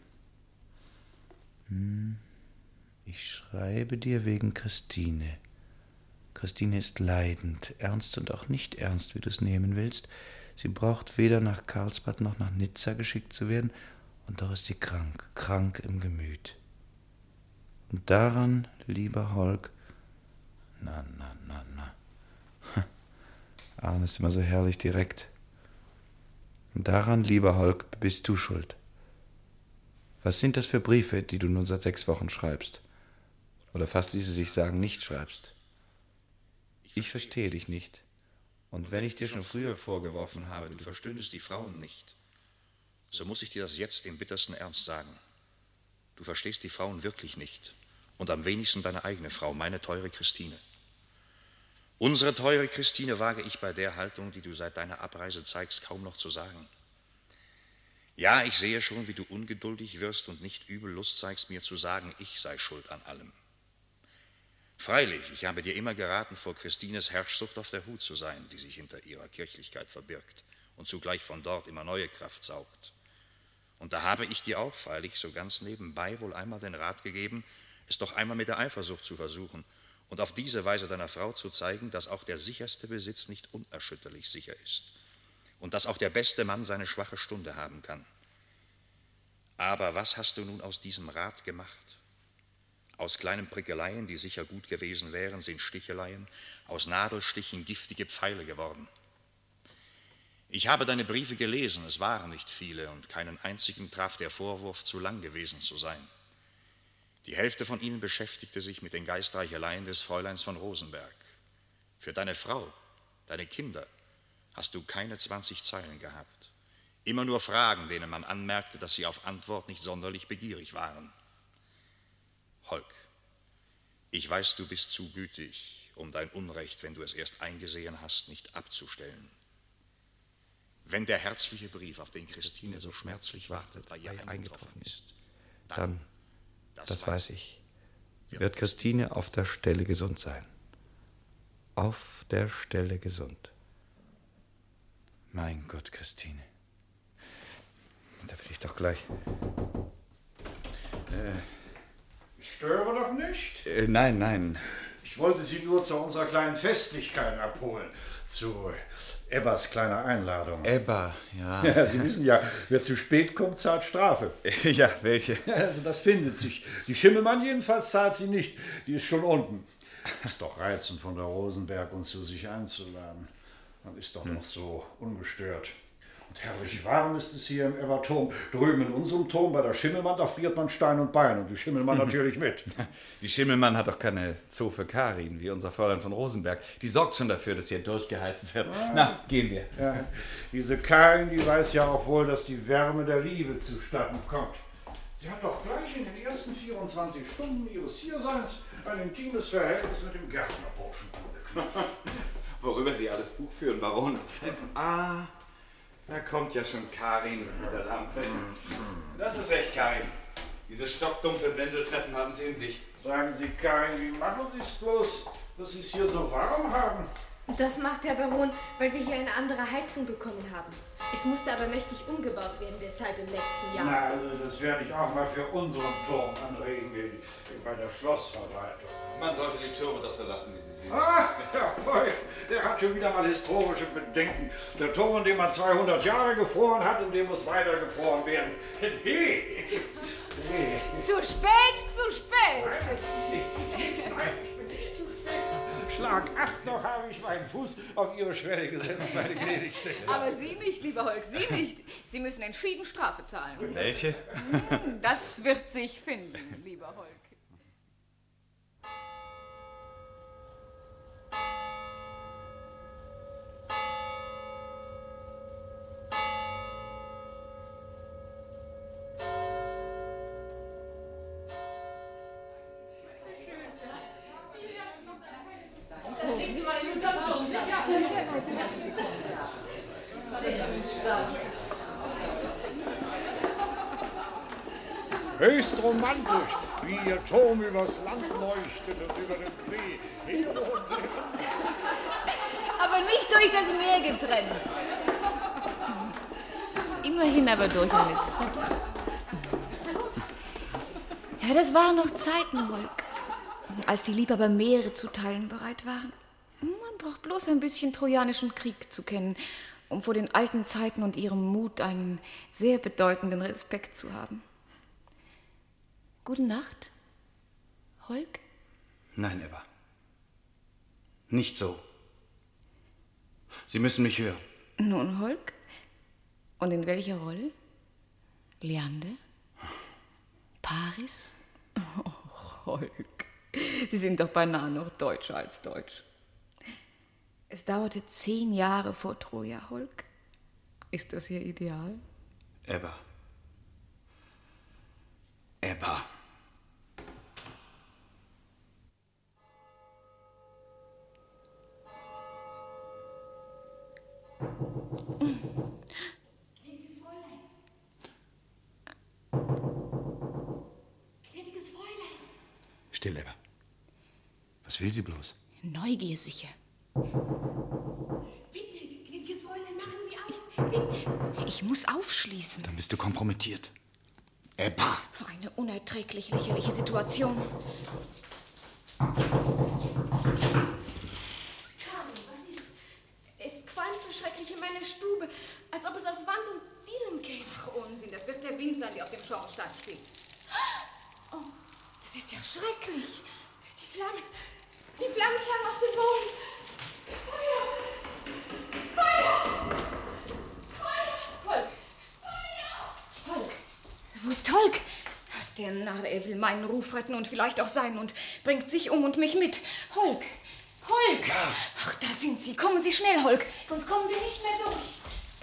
Hm. Ich schreibe dir wegen Christine. Christine ist leidend, ernst und auch nicht ernst, wie du es nehmen willst. Sie braucht weder nach Karlsbad noch nach Nizza geschickt zu werden, und doch ist sie krank, krank im Gemüt. Und daran, lieber Holk, na, na, na, na. Arne ist immer so herrlich direkt. Und daran, lieber Holk, bist du schuld. Was sind das für Briefe, die du nun seit sechs Wochen schreibst? Oder fast ließe sich sagen, nicht schreibst. Ich verstehe dich nicht. Und wenn ich dir schon früher vorgeworfen habe, du verstündest die Frauen nicht, so muss ich dir das jetzt im bittersten Ernst sagen. Du verstehst die Frauen wirklich nicht. Und am wenigsten deine eigene Frau, meine teure Christine. Unsere teure Christine wage ich bei der Haltung, die du seit deiner Abreise zeigst, kaum noch zu sagen. Ja, ich sehe schon, wie du ungeduldig wirst und nicht übel Lust zeigst, mir zu sagen, ich sei schuld an allem. Freilich, ich habe dir immer geraten, vor Christines Herrschsucht auf der Hut zu sein, die sich hinter ihrer Kirchlichkeit verbirgt und zugleich von dort immer neue Kraft saugt. Und da habe ich dir auch freilich so ganz nebenbei wohl einmal den Rat gegeben, es doch einmal mit der Eifersucht zu versuchen und auf diese Weise deiner Frau zu zeigen, dass auch der sicherste Besitz nicht unerschütterlich sicher ist und dass auch der beste Mann seine schwache Stunde haben kann. Aber was hast du nun aus diesem Rat gemacht? Aus kleinen Prickeleien, die sicher gut gewesen wären, sind Sticheleien, aus Nadelstichen giftige Pfeile geworden. Ich habe deine Briefe gelesen, es waren nicht viele und keinen einzigen traf der Vorwurf, zu lang gewesen zu sein. Die Hälfte von ihnen beschäftigte sich mit den Geistreicheleien des Fräuleins von Rosenberg. Für deine Frau, deine Kinder, hast du keine zwanzig Zeilen gehabt. Immer nur Fragen, denen man anmerkte, dass sie auf Antwort nicht sonderlich begierig waren. Holk, ich weiß, du bist zu gütig, um dein Unrecht, wenn du es erst eingesehen hast, nicht abzustellen. Wenn der herzliche Brief, auf den Christine so schmerzlich wartet, bei ihr eingetroffen ist, Dann, das, das weiß ich, wird Christine auf der Stelle gesund sein. Auf der Stelle gesund. Mein Gott, Christine. Da will ich doch gleich... Äh, ich störe doch nicht? Äh, nein, nein. Ich wollte Sie nur zu unserer kleinen Festlichkeit abholen. Zu Ebbas kleiner Einladung. Ebba, ja. Ja, Sie wissen ja, wer zu spät kommt, zahlt Strafe. Ja, welche? Also das findet sich. Die Schimmelmann jedenfalls zahlt sie nicht. Die ist schon unten. Ist doch reizend, von der Rosenberg uns zu sich einzuladen. Man ist doch hm. noch so ungestört. Und herrlich warm ist es hier im Ebberturm. Drüben in unserem Turm bei der Schimmelmann, da friert man Stein und Bein. Und die Schimmelmann natürlich mit. Die Schimmelmann hat doch keine Zofe Karin, wie unser Fräulein von Rosenberg. Die sorgt schon dafür, dass hier durchgeheizt wird. Ah. Na, gehen wir. Ja, diese Karin, die weiß ja auch wohl, dass die Wärme der Liebe zustatten kommt. Sie hat doch gleich in den ersten vierundzwanzig Stunden ihres Hierseins ein intimes Verhältnis mit dem Gärtnerburschen angeknüpft. Worüber Sie alles Buch führen, Baron. Ah, da kommt ja schon Karin mit der Lampe. Das ist recht, Karin. Diese stockdunklen Wendeltreppen haben Sie in sich. Sagen Sie, Karin, wie machen Sie es bloß, dass Sie es hier so warm haben? Das macht der Baron, weil wir hier eine andere Heizung bekommen haben. Es musste aber mächtig umgebaut werden, deshalb im letzten Jahr. Na, also das werde ich auch mal für unseren Turm anregen, bei der Schlossverwaltung. Man sollte die Türme doch so lassen, wie sie sind. Ah, der Volk, der hat schon wieder mal historische Bedenken. Der Turm, in dem man zweihundert Jahre gefroren hat, in dem muss weiter gefroren werden. Hey. Hey. Zu spät, zu spät! Nein, nein, ich bin nicht zu spät. Schlag acht, noch habe ich meinen Fuß auf Ihre Schwelle gesetzt, meine gnädigste. Aber Sie nicht, lieber Holk, Sie nicht. Sie müssen entschieden Strafe zahlen. Welche? Das wird sich finden, lieber Holk. Höchst romantisch, wie Ihr Turm übers Land leuchtet und über den See. Aber nicht durch das Meer getrennt. Immerhin aber durch eine Treppe. Ja, das waren noch Zeiten, Holk, als die Liebhaber Meere zu teilen bereit waren. Man braucht bloß ein bisschen trojanischen Krieg zu kennen, um vor den alten Zeiten und ihrem Mut einen sehr bedeutenden Respekt zu haben. Gute Nacht, Holk? Nein, Ebba. Nicht so. Sie müssen mich hören. Nun, Holk? Und in welcher Rolle? Leander? Paris? Oh, Holk. Sie sind doch beinahe noch deutscher als deutsch. Es dauerte zehn Jahre vor Troja, Holk. Ist das Ihr Ideal? Ebba. Ebba. Gnädiges Fräulein. Gnädiges Fräulein. Still, Ebba. Was will sie bloß? Neugier sicher. Bitte, gnädiges Fräulein, machen Sie auf. Bitte. Ich muss aufschließen. Dann bist du kompromittiert. Ebba! Eine unerträglich lächerliche Situation. Karin, was ist? Es qualmt so schrecklich in meiner Stube, als ob es aus Wand und Dielen käme. Ach, Unsinn, das wird der Wind sein, der auf dem Schornstein steht. Oh, Das ist ja schrecklich. Die Flammen, die Flammen schlagen aus dem Boden. Feuer! Feuer! Feuer! Holk! Feuer! Holk! Wo ist Holk? Der Narr, er will meinen Ruf retten und vielleicht auch seinen und bringt sich um und mich mit. Holk! Holk! Ja. Ach, da sind Sie. Kommen Sie schnell, Holk, sonst kommen wir nicht mehr durch.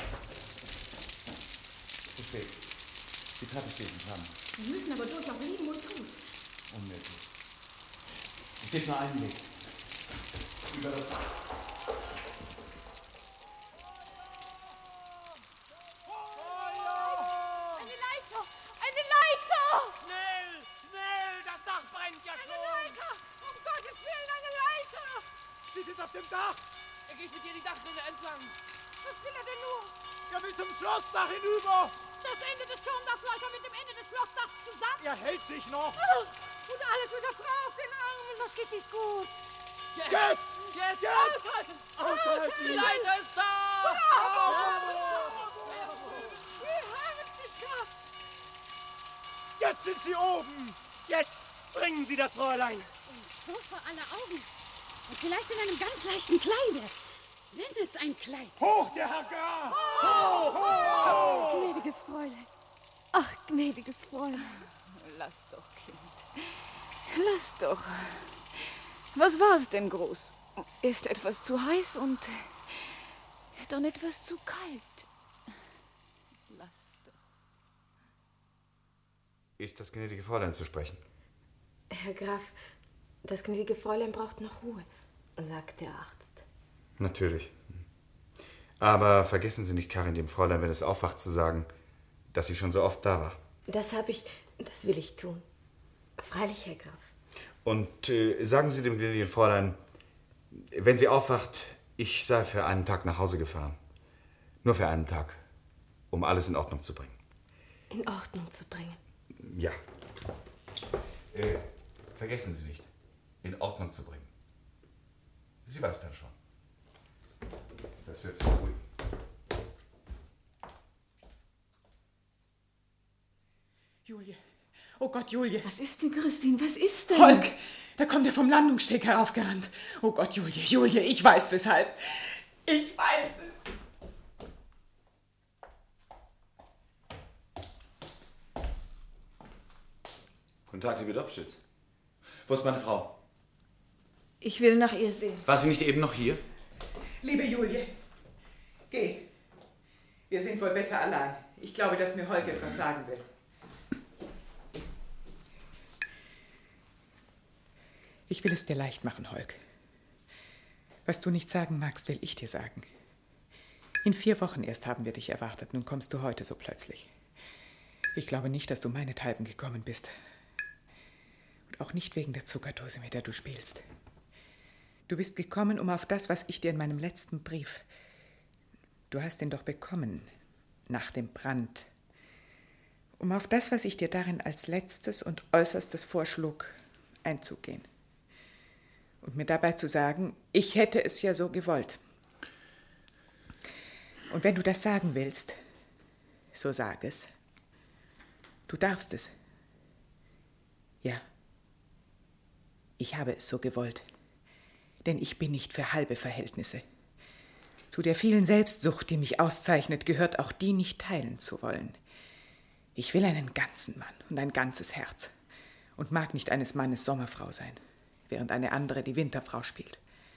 Zu spät. Die Treppe steht in Flammen. Wir müssen aber durch auf Leben und Tod. Unmöglich. Es gibt nur einen Weg. Über das Dach. Eine Leiter! Eine Leiter! Schnell! Schnell! Das Dach brennt ja schon! Eine Leiter! Um Gottes Willen, eine Leiter! Sie sind auf dem Dach! Er geht mit dir die Dachrinne entlang. Was will er denn nur? Er will zum Schlossdach hinüber! Das Ende des Turmdachs läuft mit dem Ende des Schlossdachs zusammen. Er hält sich noch! Und alles mit der Frau auf den Armen. Das geht nicht gut. Jetzt! Jetzt! Jetzt! Jetzt! Aushalten! Aushalten! Die Leiter ist da! Bravo! Wir haben es geschafft! Jetzt sind sie oben! Jetzt bringen Sie das Fräulein! So vor aller Augen. Und vielleicht in einem ganz leichten Kleide. Wenn es ein Kleid ist. Hoch, der Herr Gar! Hoch! Hoch! Gnädiges Fräulein. Ach, gnädiges Fräulein. Lass doch, Kind. Lass doch. Was war es denn groß? Ist etwas zu heiß und dann etwas zu kalt. Lass doch. Ist das gnädige Fräulein zu sprechen? Herr Graf, das gnädige Fräulein braucht noch Ruhe, sagt der Arzt. Natürlich. Aber vergessen Sie nicht, Karin, dem Fräulein, wenn es aufwacht, zu sagen, dass sie schon so oft da war. Das habe ich, das will ich tun. Freilich, Herr Graf. Und äh, sagen Sie dem gnädigen Fräulein, wenn sie aufwacht, ich sei für einen Tag nach Hause gefahren. Nur für einen Tag, um alles in Ordnung zu bringen. In Ordnung zu bringen? Ja. Äh, vergessen Sie nicht, in Ordnung zu bringen. Sie weiß dann schon. Das wird sie beruhigen. Julie. Oh Gott, Julie. Was ist denn, Christine? Was ist denn? Holk, da kommt er vom Landungssteg heraufgerannt. Oh Gott, Julie, Julie, ich weiß weshalb. Ich weiß es. Guten Tag, liebe Dobschütz. Wo ist meine Frau? Ich will nach ihr sehen. War sie nicht eben noch hier? Liebe Julie, geh. Wir sind wohl besser allein. Ich glaube, dass mir Holk etwas sagen will. Ich will es dir leicht machen, Holk. Was du nicht sagen magst, will ich dir sagen. In vier Wochen erst haben wir dich erwartet. Nun kommst du heute so plötzlich. Ich glaube nicht, dass du meinethalben gekommen bist. Und auch nicht wegen der Zuckerdose, mit der du spielst. Du bist gekommen, um auf das, was ich dir in meinem letzten Brief... Du hast ihn doch bekommen, nach dem Brand. Um auf das, was ich dir darin als letztes und äußerstes vorschlug, einzugehen. Und mir dabei zu sagen, ich hätte es ja so gewollt. Und wenn du das sagen willst, so sag es. Du darfst es. Ja, ich habe es so gewollt. Denn ich bin nicht für halbe Verhältnisse. Zu der vielen Selbstsucht, die mich auszeichnet, gehört auch die, nicht teilen zu wollen. Ich will einen ganzen Mann und ein ganzes Herz und mag nicht eines Mannes Sommerfrau sein, während eine andere die Winterfrau spielt.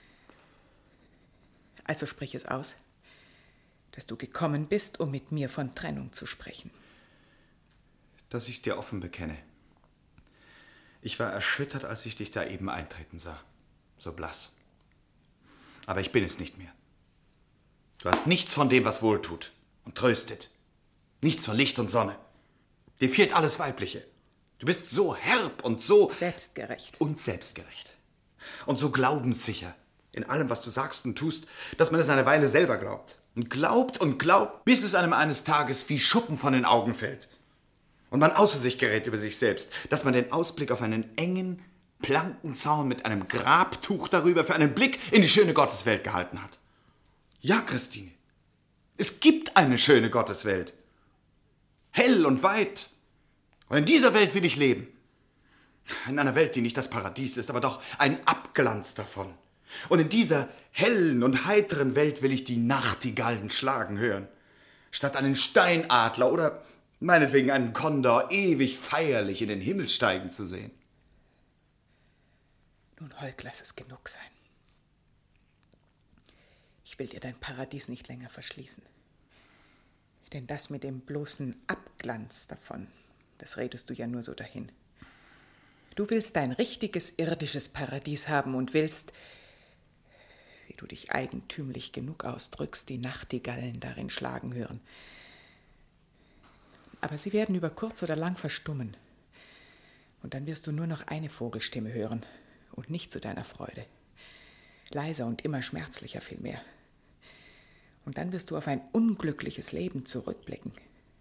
Also sprich es aus, dass du gekommen bist, um mit mir von Trennung zu sprechen. Dass ich es dir offen bekenne. Ich war erschüttert, als ich dich da eben eintreten sah. So blass. Aber ich bin es nicht mehr. Du hast nichts von dem, was wohltut und tröstet. Nichts von Licht und Sonne. Dir fehlt alles Weibliche. Du bist so herb und so... Selbstgerecht. Und selbstgerecht. Und so glaubenssicher in allem, was du sagst und tust, dass man es eine Weile selber glaubt. Und glaubt und glaubt, bis es einem eines Tages wie Schuppen von den Augen fällt. Und man außer sich gerät über sich selbst, dass man den Ausblick auf einen engen, Plankenzaun mit einem Grabtuch darüber für einen Blick in die schöne Gotteswelt gehalten hat. Ja, Christine, es gibt eine schöne Gotteswelt. Hell und weit. Und in dieser Welt will ich leben. In einer Welt, die nicht das Paradies ist, aber doch ein Abglanz davon. Und in dieser hellen und heiteren Welt will ich die Nachtigallen schlagen hören, statt einen Steinadler oder meinetwegen einen Kondor ewig feierlich in den Himmel steigen zu sehen. Nun, Holk, lass es genug sein. Ich will dir dein Paradies nicht länger verschließen. Denn das mit dem bloßen Abglanz davon, das redest du ja nur so dahin. Du willst dein richtiges irdisches Paradies haben und willst, wie du dich eigentümlich genug ausdrückst, die Nachtigallen darin schlagen hören. Aber sie werden über kurz oder lang verstummen. Und dann wirst du nur noch eine Vogelstimme hören und nicht zu deiner Freude. Leiser und immer schmerzlicher vielmehr. Und dann wirst du auf ein unglückliches Leben zurückblicken.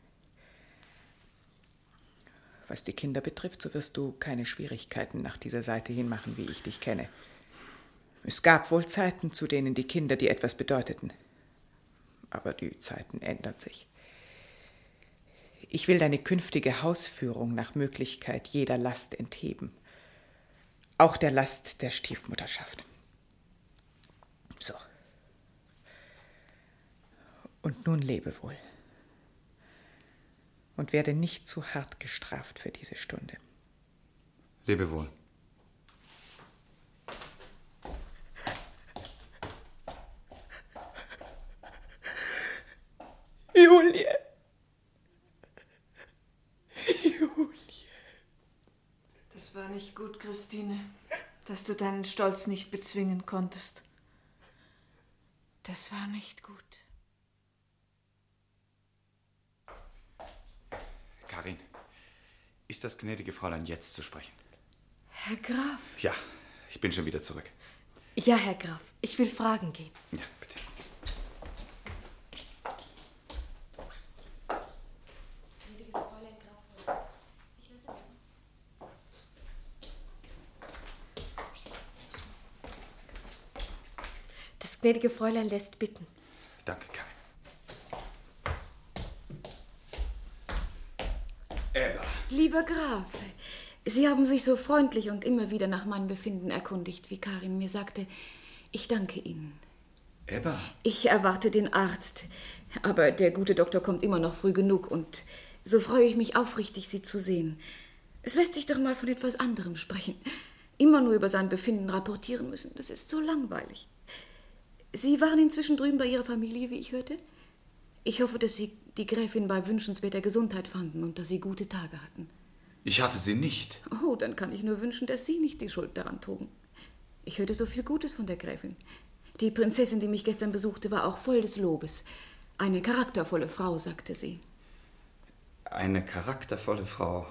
Was die Kinder betrifft, so wirst du keine Schwierigkeiten nach dieser Seite hin machen, wie ich dich kenne. Es gab wohl Zeiten, zu denen die Kinder dir etwas bedeuteten. Aber die Zeiten ändern sich. Ich will deine künftige Hausführung nach Möglichkeit jeder Last entheben. Auch der Last der Stiefmutterschaft. So. Und nun lebe wohl. Und werde nicht zu hart gestraft für diese Stunde. Lebe wohl. Julie. Julie. Das war nicht gut, Christine, dass du deinen Stolz nicht bezwingen konntest. Das war nicht gut. Karin, ist das gnädige Fräulein jetzt zu sprechen? Herr Graf. Ja, ich bin schon wieder zurück. Ja, Herr Graf, ich will fragen gehen. Ja, bitte. Das gnädige Fräulein lässt bitten. Danke, Karin. Ebba. Lieber Graf, Sie haben sich so freundlich und immer wieder nach meinem Befinden erkundigt, wie Karin mir sagte. Ich danke Ihnen. Ebba? Ich erwarte den Arzt, aber der gute Doktor kommt immer noch früh genug und so freue ich mich aufrichtig, Sie zu sehen. Es lässt sich doch mal von etwas anderem sprechen. Immer nur über sein Befinden rapportieren müssen, das ist so langweilig. Sie waren inzwischen drüben bei Ihrer Familie, wie ich hörte? Ich hoffe, dass Sie die Gräfin bei wünschenswerter Gesundheit fanden und dass Sie gute Tage hatten. Ich hatte sie nicht. Oh, dann kann ich nur wünschen, dass Sie nicht die Schuld daran trugen. Ich hörte so viel Gutes von der Gräfin. Die Prinzessin, die mich gestern besuchte, war auch voll des Lobes. Eine charaktervolle Frau, sagte sie. Eine charaktervolle Frau.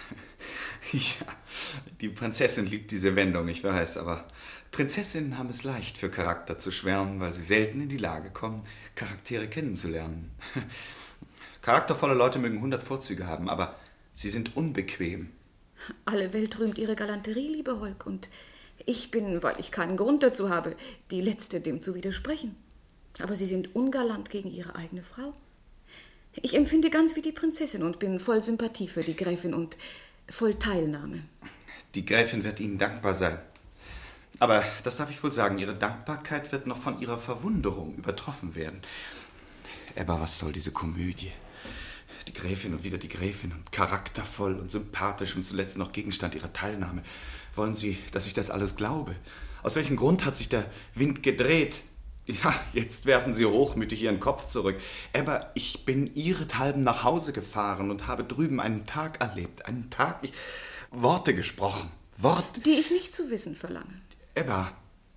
Ja, die Prinzessin liebt diese Wendung, ich weiß, aber Prinzessinnen haben es leicht, für Charakter zu schwärmen, weil sie selten in die Lage kommen, Charaktere kennenzulernen. Charaktervolle Leute mögen hundert Vorzüge haben, aber sie sind unbequem. Alle Welt rühmt ihre Galanterie, lieber Holk, und ich bin, weil ich keinen Grund dazu habe, die Letzte, dem zu widersprechen. Aber Sie sind ungalant gegen Ihre eigene Frau. Ich empfinde ganz wie die Prinzessin und bin voll Sympathie für die Gräfin und voll Teilnahme. Die Gräfin wird Ihnen dankbar sein. Aber das darf ich wohl sagen, Ihre Dankbarkeit wird noch von Ihrer Verwunderung übertroffen werden. Ebba, was soll diese Komödie? Die Gräfin und wieder die Gräfin und charaktervoll und sympathisch und zuletzt noch Gegenstand Ihrer Teilnahme. Wollen Sie, dass ich das alles glaube? Aus welchem Grund hat sich der Wind gedreht? Ja, jetzt werfen Sie hochmütig Ihren Kopf zurück. Ebba, ich bin ihrethalben nach Hause gefahren und habe drüben einen Tag erlebt. Einen Tag, ich, Worte gesprochen. Worte. Die ich nicht zu wissen verlange. Ebba.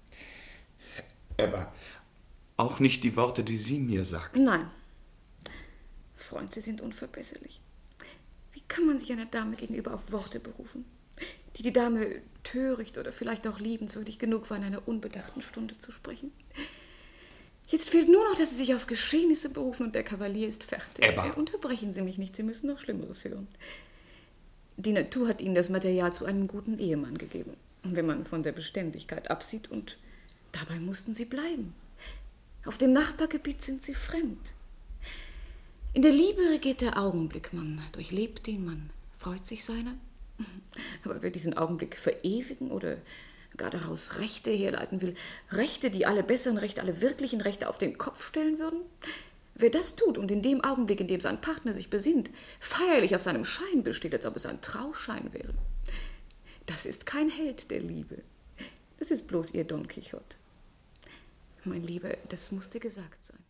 Ebba. Auch nicht die Worte, die Sie mir sagten. Nein. Freund, Sie sind unverbesserlich. Wie kann man sich einer Dame gegenüber auf Worte berufen, die die Dame töricht oder vielleicht auch liebenswürdig genug war, in einer unbedachten Stunde zu sprechen? Jetzt fehlt nur noch, dass Sie sich auf Geschehnisse berufen und der Kavalier ist fertig. Ebba. Unterbrechen Sie mich nicht, Sie müssen noch Schlimmeres hören. Die Natur hat Ihnen das Material zu einem guten Ehemann gegeben, wenn man von der Beständigkeit absieht, und dabei mussten Sie bleiben. Auf dem Nachbargebiet sind Sie fremd. In der Liebe regiert der Augenblick, man durchlebt ihn, man freut sich seiner, Aber wer diesen Augenblick verewigen oder gar daraus Rechte herleiten will, Rechte, die alle besseren Rechte, alle wirklichen Rechte auf den Kopf stellen würden, wer das tut und in dem Augenblick, in dem sein Partner sich besinnt, feierlich auf seinem Schein besteht, als ob es ein Trauschein wäre, das ist kein Held der Liebe. Das ist bloß ihr Don Quixote. Mein Lieber, das musste gesagt sein.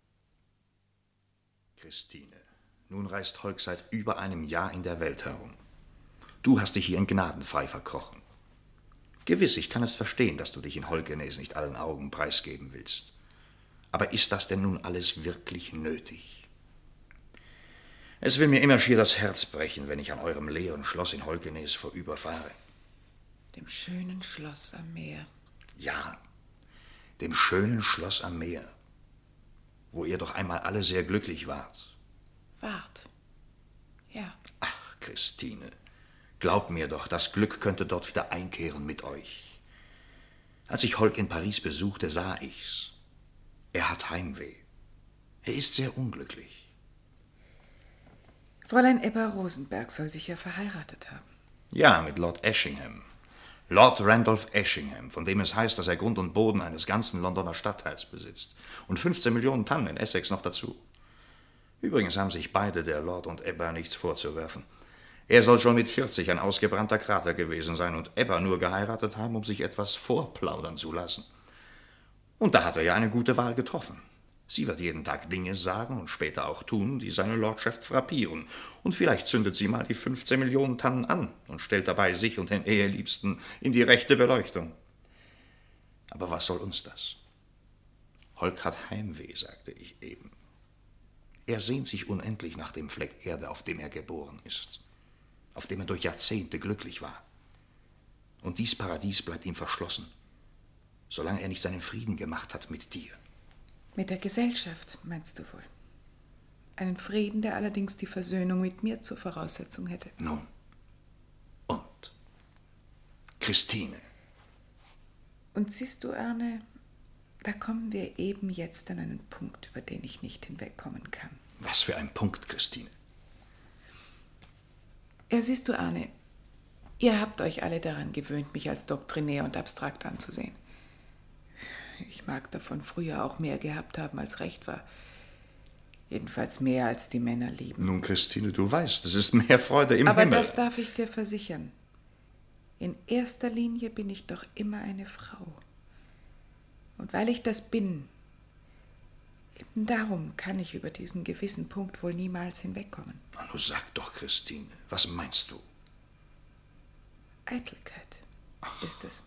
Christine, nun reist Holk seit über einem Jahr in der Welt herum. Du hast dich hier in Gnadenfrei verkrochen. Gewiss, ich kann es verstehen, dass du dich in Holkenes nicht allen Augen preisgeben willst. Aber ist das denn nun alles wirklich nötig? Es will mir immer schier das Herz brechen, wenn ich an eurem leeren Schloss in Holkenes vorüberfahre. Dem schönen Schloss am Meer. Ja, dem schönen Schloss am Meer, wo ihr doch einmal alle sehr glücklich wart. Wart. Ja. Ach, Christine, glaub mir doch, das Glück könnte dort wieder einkehren mit euch. Als ich Holk in Paris besuchte, sah ich's. Er hat Heimweh. Er ist sehr unglücklich. Fräulein Ebba Rosenberg soll sich ja verheiratet haben. Ja, mit Lord Effingham. Lord Randolph Effingham, von dem es heißt, dass er Grund und Boden eines ganzen Londoner Stadtteils besitzt. Und fünfzehn Millionen Tannen in Essex noch dazu. Übrigens haben sich beide, der Lord und Ebba, nichts vorzuwerfen. Er soll schon mit vierzig ein ausgebrannter Krater gewesen sein und Ebba nur geheiratet haben, um sich etwas vorplaudern zu lassen. Und da hat er ja eine gute Wahl getroffen. Sie wird jeden Tag Dinge sagen und später auch tun, die seine Lordschaft frappieren. Und vielleicht zündet sie mal die fünfzehn Millionen Tannen an und stellt dabei sich und den Eheliebsten in die rechte Beleuchtung. Aber was soll uns das? Holk hat Heimweh, sagte ich eben. Er sehnt sich unendlich nach dem Fleck Erde, auf dem er geboren ist, auf dem er durch Jahrzehnte glücklich war. Und dies Paradies bleibt ihm verschlossen, solange er nicht seinen Frieden gemacht hat mit dir. Mit der Gesellschaft, meinst du wohl? Einen Frieden, der allerdings die Versöhnung mit mir zur Voraussetzung hätte. Nun. Und? Christine. Und siehst du, Arne, da kommen wir eben jetzt an einen Punkt, über den ich nicht hinwegkommen kann. Was für ein Punkt, Christine? Ja, siehst du, Arne, ihr habt euch alle daran gewöhnt, mich als doktrinär und abstrakt anzusehen. Ich mag davon früher auch mehr gehabt haben, als recht war. Jedenfalls mehr, als die Männer lieben. Nun, Christine, du weißt, es ist mehr Freude im Aber Himmel. das darf ich dir versichern. In erster Linie bin ich doch immer eine Frau. Und weil ich das bin, eben darum kann ich über diesen gewissen Punkt wohl niemals hinwegkommen. Nu sag doch, Christine, was meinst du? Eitelkeit Ach. ist es.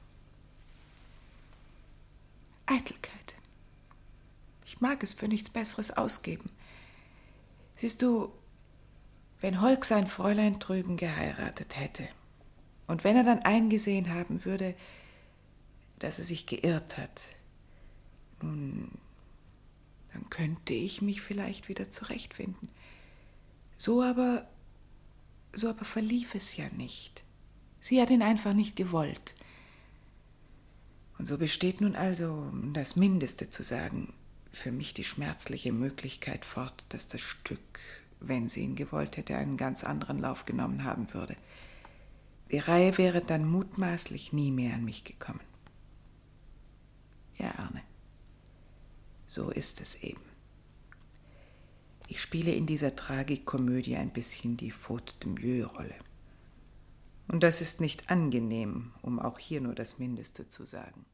Eitelkeit. Ich mag es für nichts Besseres ausgeben. Siehst du, wenn Holk sein Fräulein drüben geheiratet hätte und wenn er dann eingesehen haben würde, dass er sich geirrt hat, nun, dann könnte ich mich vielleicht wieder zurechtfinden. So aber, so aber verlief es ja nicht. Sie hat ihn einfach nicht gewollt. Und so besteht nun also, um das Mindeste zu sagen, für mich die schmerzliche Möglichkeit fort, dass das Stück, wenn sie ihn gewollt hätte, einen ganz anderen Lauf genommen haben würde. Die Reihe wäre dann mutmaßlich nie mehr an mich gekommen. Ja, Arne, so ist es eben. Ich spiele in dieser Tragikomödie ein bisschen die Faute de mieux-Rolle. Und das ist nicht angenehm, um auch hier nur das Mindeste zu sagen.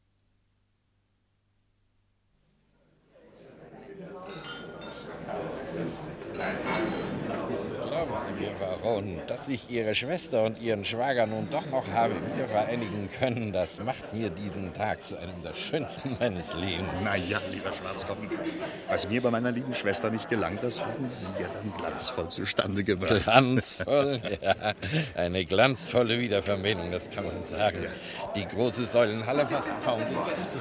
Glauben Sie mir, Baron, dass ich Ihre Schwester und Ihren Schwager nun doch noch habe wieder vereinigen können, das macht mir diesen Tag zu einem der schönsten meines Lebens. Na ja, lieber Schwarzkoppen, was mir bei meiner lieben Schwester nicht gelang, das haben Sie ja dann glanzvoll zustande gebracht. Glanzvoll, ja. Eine glanzvolle Wiederverbindung, das kann man sagen. Ja. Die große Säulenhalle fast kaum die Gäste.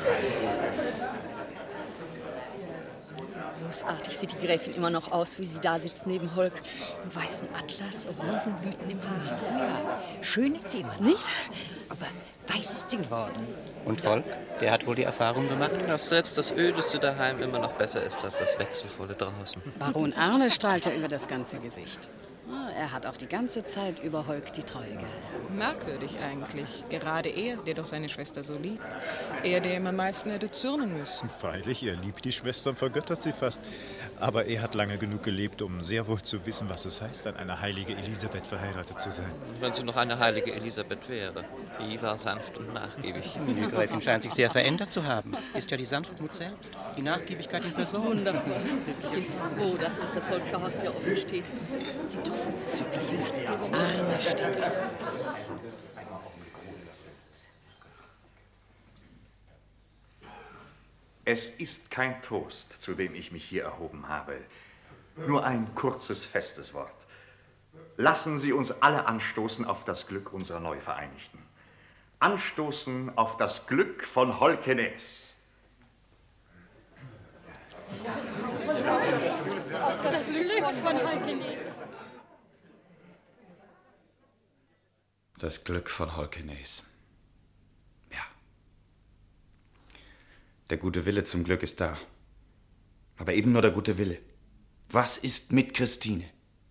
Großartig sieht die Gräfin immer noch aus, wie sie da sitzt neben Holk. Im weißen Atlas, Orangenblüten im Haar. Ja, schön ist sie immer, nicht? Aber weiß ist sie geworden. Und Holk, der hat wohl die Erfahrung gemacht, dass selbst das Ödeste daheim immer noch besser ist als das Wechselvolle draußen. Baron Arne strahlt ja über das ganze Gesicht. Ah, er hat auch die ganze Zeit über Holk die Treue gehalten. Merkwürdig eigentlich. Gerade er, der doch seine Schwester so liebt. Er, der ihm am meisten hätte zürnen müssen. Freilich, er liebt die Schwester und vergöttert sie fast. Aber er hat lange genug gelebt, um sehr wohl zu wissen, was es heißt, an eine heilige Elisabeth verheiratet zu sein. Wenn sie noch eine heilige Elisabeth wäre. Die war sanft und nachgiebig. Die Gräfin scheint sich sehr verändert zu haben. Ist ja die Sanftmut selbst. Die Nachgiebigkeit ist Das das ist wunderbar. Ich bin froh, dass uns das Holker Haus wieder offen steht. Sie tut vorzügliche Gastgeber. Arne steht auf. Es ist kein Toast, zu dem ich mich hier erhoben habe. Nur ein kurzes, festes Wort. Lassen Sie uns alle anstoßen auf das Glück unserer Neuvereinigten. Anstoßen auf das Glück von Holkenes. Auf das Glück von Holkenes. Das Glück von Holkenes. Ja. Der gute Wille zum Glück ist da. Aber eben nur der gute Wille. Was ist mit Christine?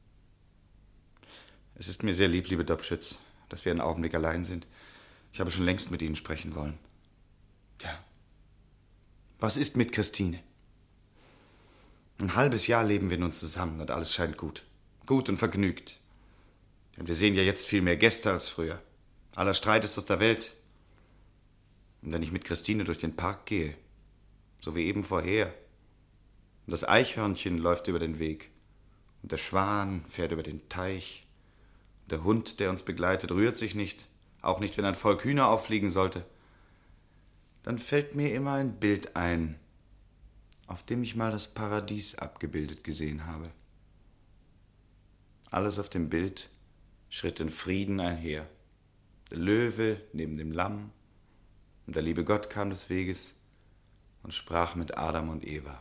Es ist mir sehr lieb, liebe Dobschütz, dass wir einen Augenblick allein sind. Ich habe schon längst mit Ihnen sprechen wollen. Ja. Was ist mit Christine? Ein halbes Jahr leben wir nun zusammen und alles scheint gut. Gut und vergnügt. Denn wir sehen ja jetzt viel mehr Gäste als früher. Aller Streit ist aus der Welt. Und wenn ich mit Christine durch den Park gehe, so wie eben vorher, und das Eichhörnchen läuft über den Weg, und der Schwan fährt über den Teich, und der Hund, der uns begleitet, rührt sich nicht, auch nicht, wenn ein Volk Hühner auffliegen sollte, dann fällt mir immer ein Bild ein, auf dem ich mal das Paradies abgebildet gesehen habe. Alles auf dem Bild schritt in Frieden einher. Der Löwe neben dem Lamm, und der liebe Gott kam des Weges und sprach mit Adam und Eva.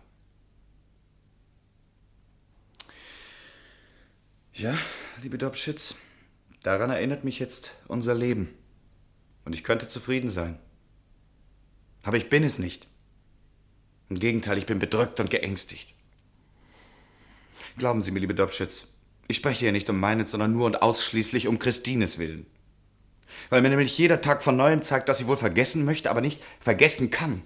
Ja, liebe Dobschütz, daran erinnert mich jetzt unser Leben. Und ich könnte zufrieden sein. Aber ich bin es nicht. Im Gegenteil, ich bin bedrückt und geängstigt. Glauben Sie mir, liebe Dobschütz, ich spreche hier nicht um meinen, sondern nur und ausschließlich um Christines Willen. Weil mir nämlich jeder Tag von Neuem zeigt, dass sie wohl vergessen möchte, aber nicht vergessen kann.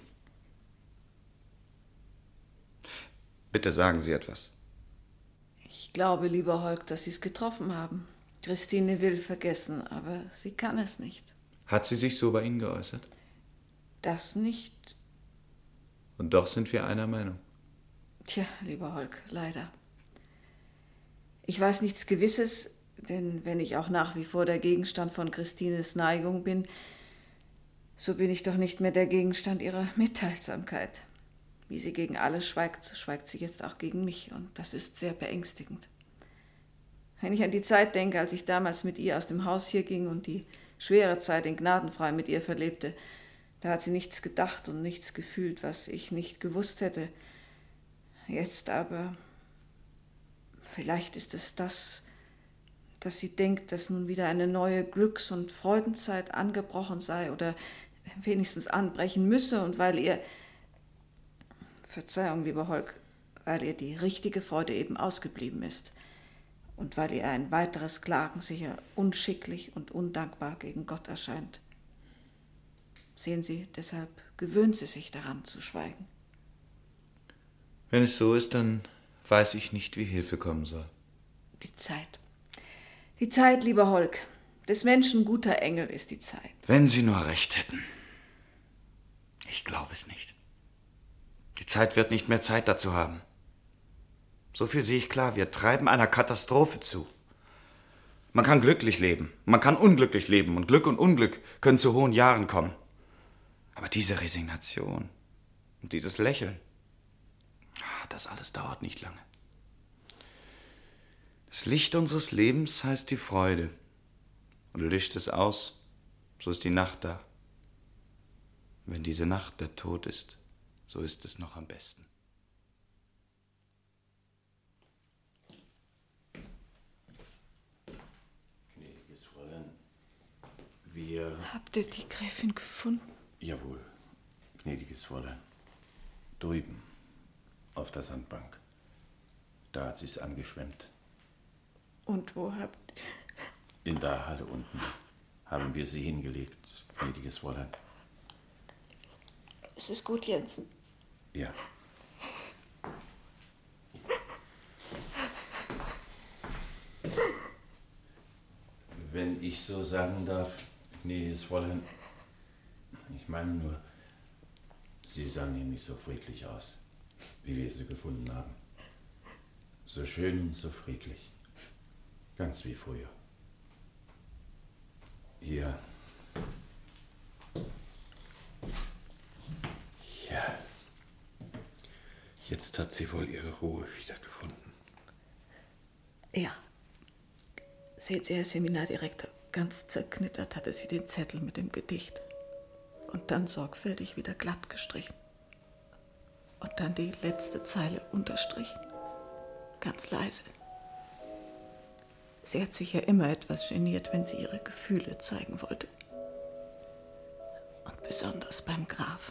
Bitte sagen Sie etwas. Ich glaube, lieber Holk, dass Sie es getroffen haben. Christine will vergessen, aber sie kann es nicht. Hat sie sich so bei Ihnen geäußert? Das nicht. Und doch sind wir einer Meinung. Tja, lieber Holk, leider. Ich weiß nichts Gewisses, denn wenn ich auch nach wie vor der Gegenstand von Christines Neigung bin, so bin ich doch nicht mehr der Gegenstand ihrer Mitteilsamkeit. Wie sie gegen alle schweigt, so schweigt sie jetzt auch gegen mich, und das ist sehr beängstigend. Wenn ich an die Zeit denke, als ich damals mit ihr aus dem Haus hier ging und die schwere Zeit in Gnadenfrei mit ihr verlebte, da hat sie nichts gedacht und nichts gefühlt, was ich nicht gewusst hätte. Jetzt aber, vielleicht ist es das, dass sie denkt, dass nun wieder eine neue Glücks- und Freudenzeit angebrochen sei oder wenigstens anbrechen müsse, und weil ihr, Verzeihung, lieber Holk, weil ihr die richtige Freude eben ausgeblieben ist und weil ihr ein weiteres Klagen sicher unschicklich und undankbar gegen Gott erscheint. Sehen Sie, deshalb gewöhnt sie sich daran zu schweigen. Wenn es so ist, dann weiß ich nicht, wie Hilfe kommen soll. Die Zeit. Die Zeit, lieber Holk. Des Menschen guter Engel ist die Zeit. Wenn Sie nur recht hätten. Ich glaube es nicht. Die Zeit wird nicht mehr Zeit dazu haben. So viel sehe ich klar, wir treiben einer Katastrophe zu. Man kann glücklich leben, man kann unglücklich leben, und Glück und Unglück können zu hohen Jahren kommen. Aber diese Resignation und dieses Lächeln, das alles dauert nicht lange. Das Licht unseres Lebens heißt die Freude. Und löscht es aus, so ist die Nacht da. Wenn diese Nacht der Tod ist, so ist es noch am besten. Gnädiges Fräulein, wir... Habt ihr die Gräfin gefunden? Jawohl, gnädiges Fräulein. Drüben, auf der Sandbank. Da hat sie's angeschwemmt. Und wo habt... In der Halle unten haben wir sie hingelegt, gnädiges Fräulein. Es ist gut, Jensen. Ja. Wenn ich so sagen darf, gnädiges Fräulein, ich meine nur, sie sah nämlich so friedlich aus, wie wir sie gefunden haben. So schön und so friedlich. Ganz wie früher. Ja. Ja. Jetzt hat sie wohl ihre Ruhe wiedergefunden. Ja. Sehen Sie, Herr Seminardirektor, ganz zerknittert hatte sie den Zettel mit dem Gedicht. Und dann sorgfältig wieder glatt gestrichen. Und dann die letzte Zeile unterstrichen. Ganz leise. Sie hat sich ja immer etwas geniert, wenn sie ihre Gefühle zeigen wollte. Und besonders beim Grafen.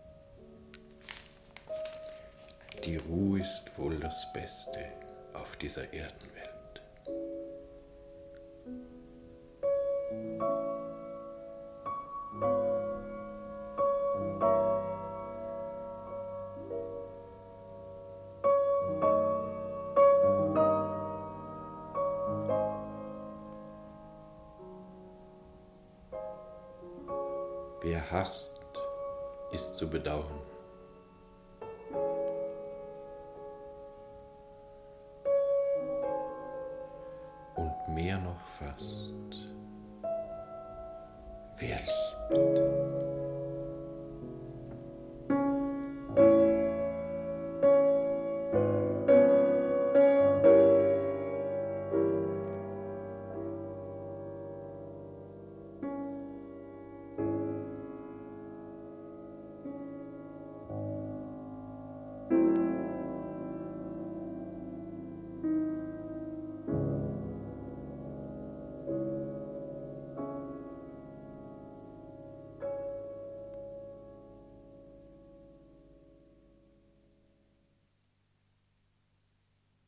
Die Ruhe ist wohl das Beste auf dieser Erdenwelt. Wer hasst, ist zu bedauern. Und mehr noch fast, wer liebt.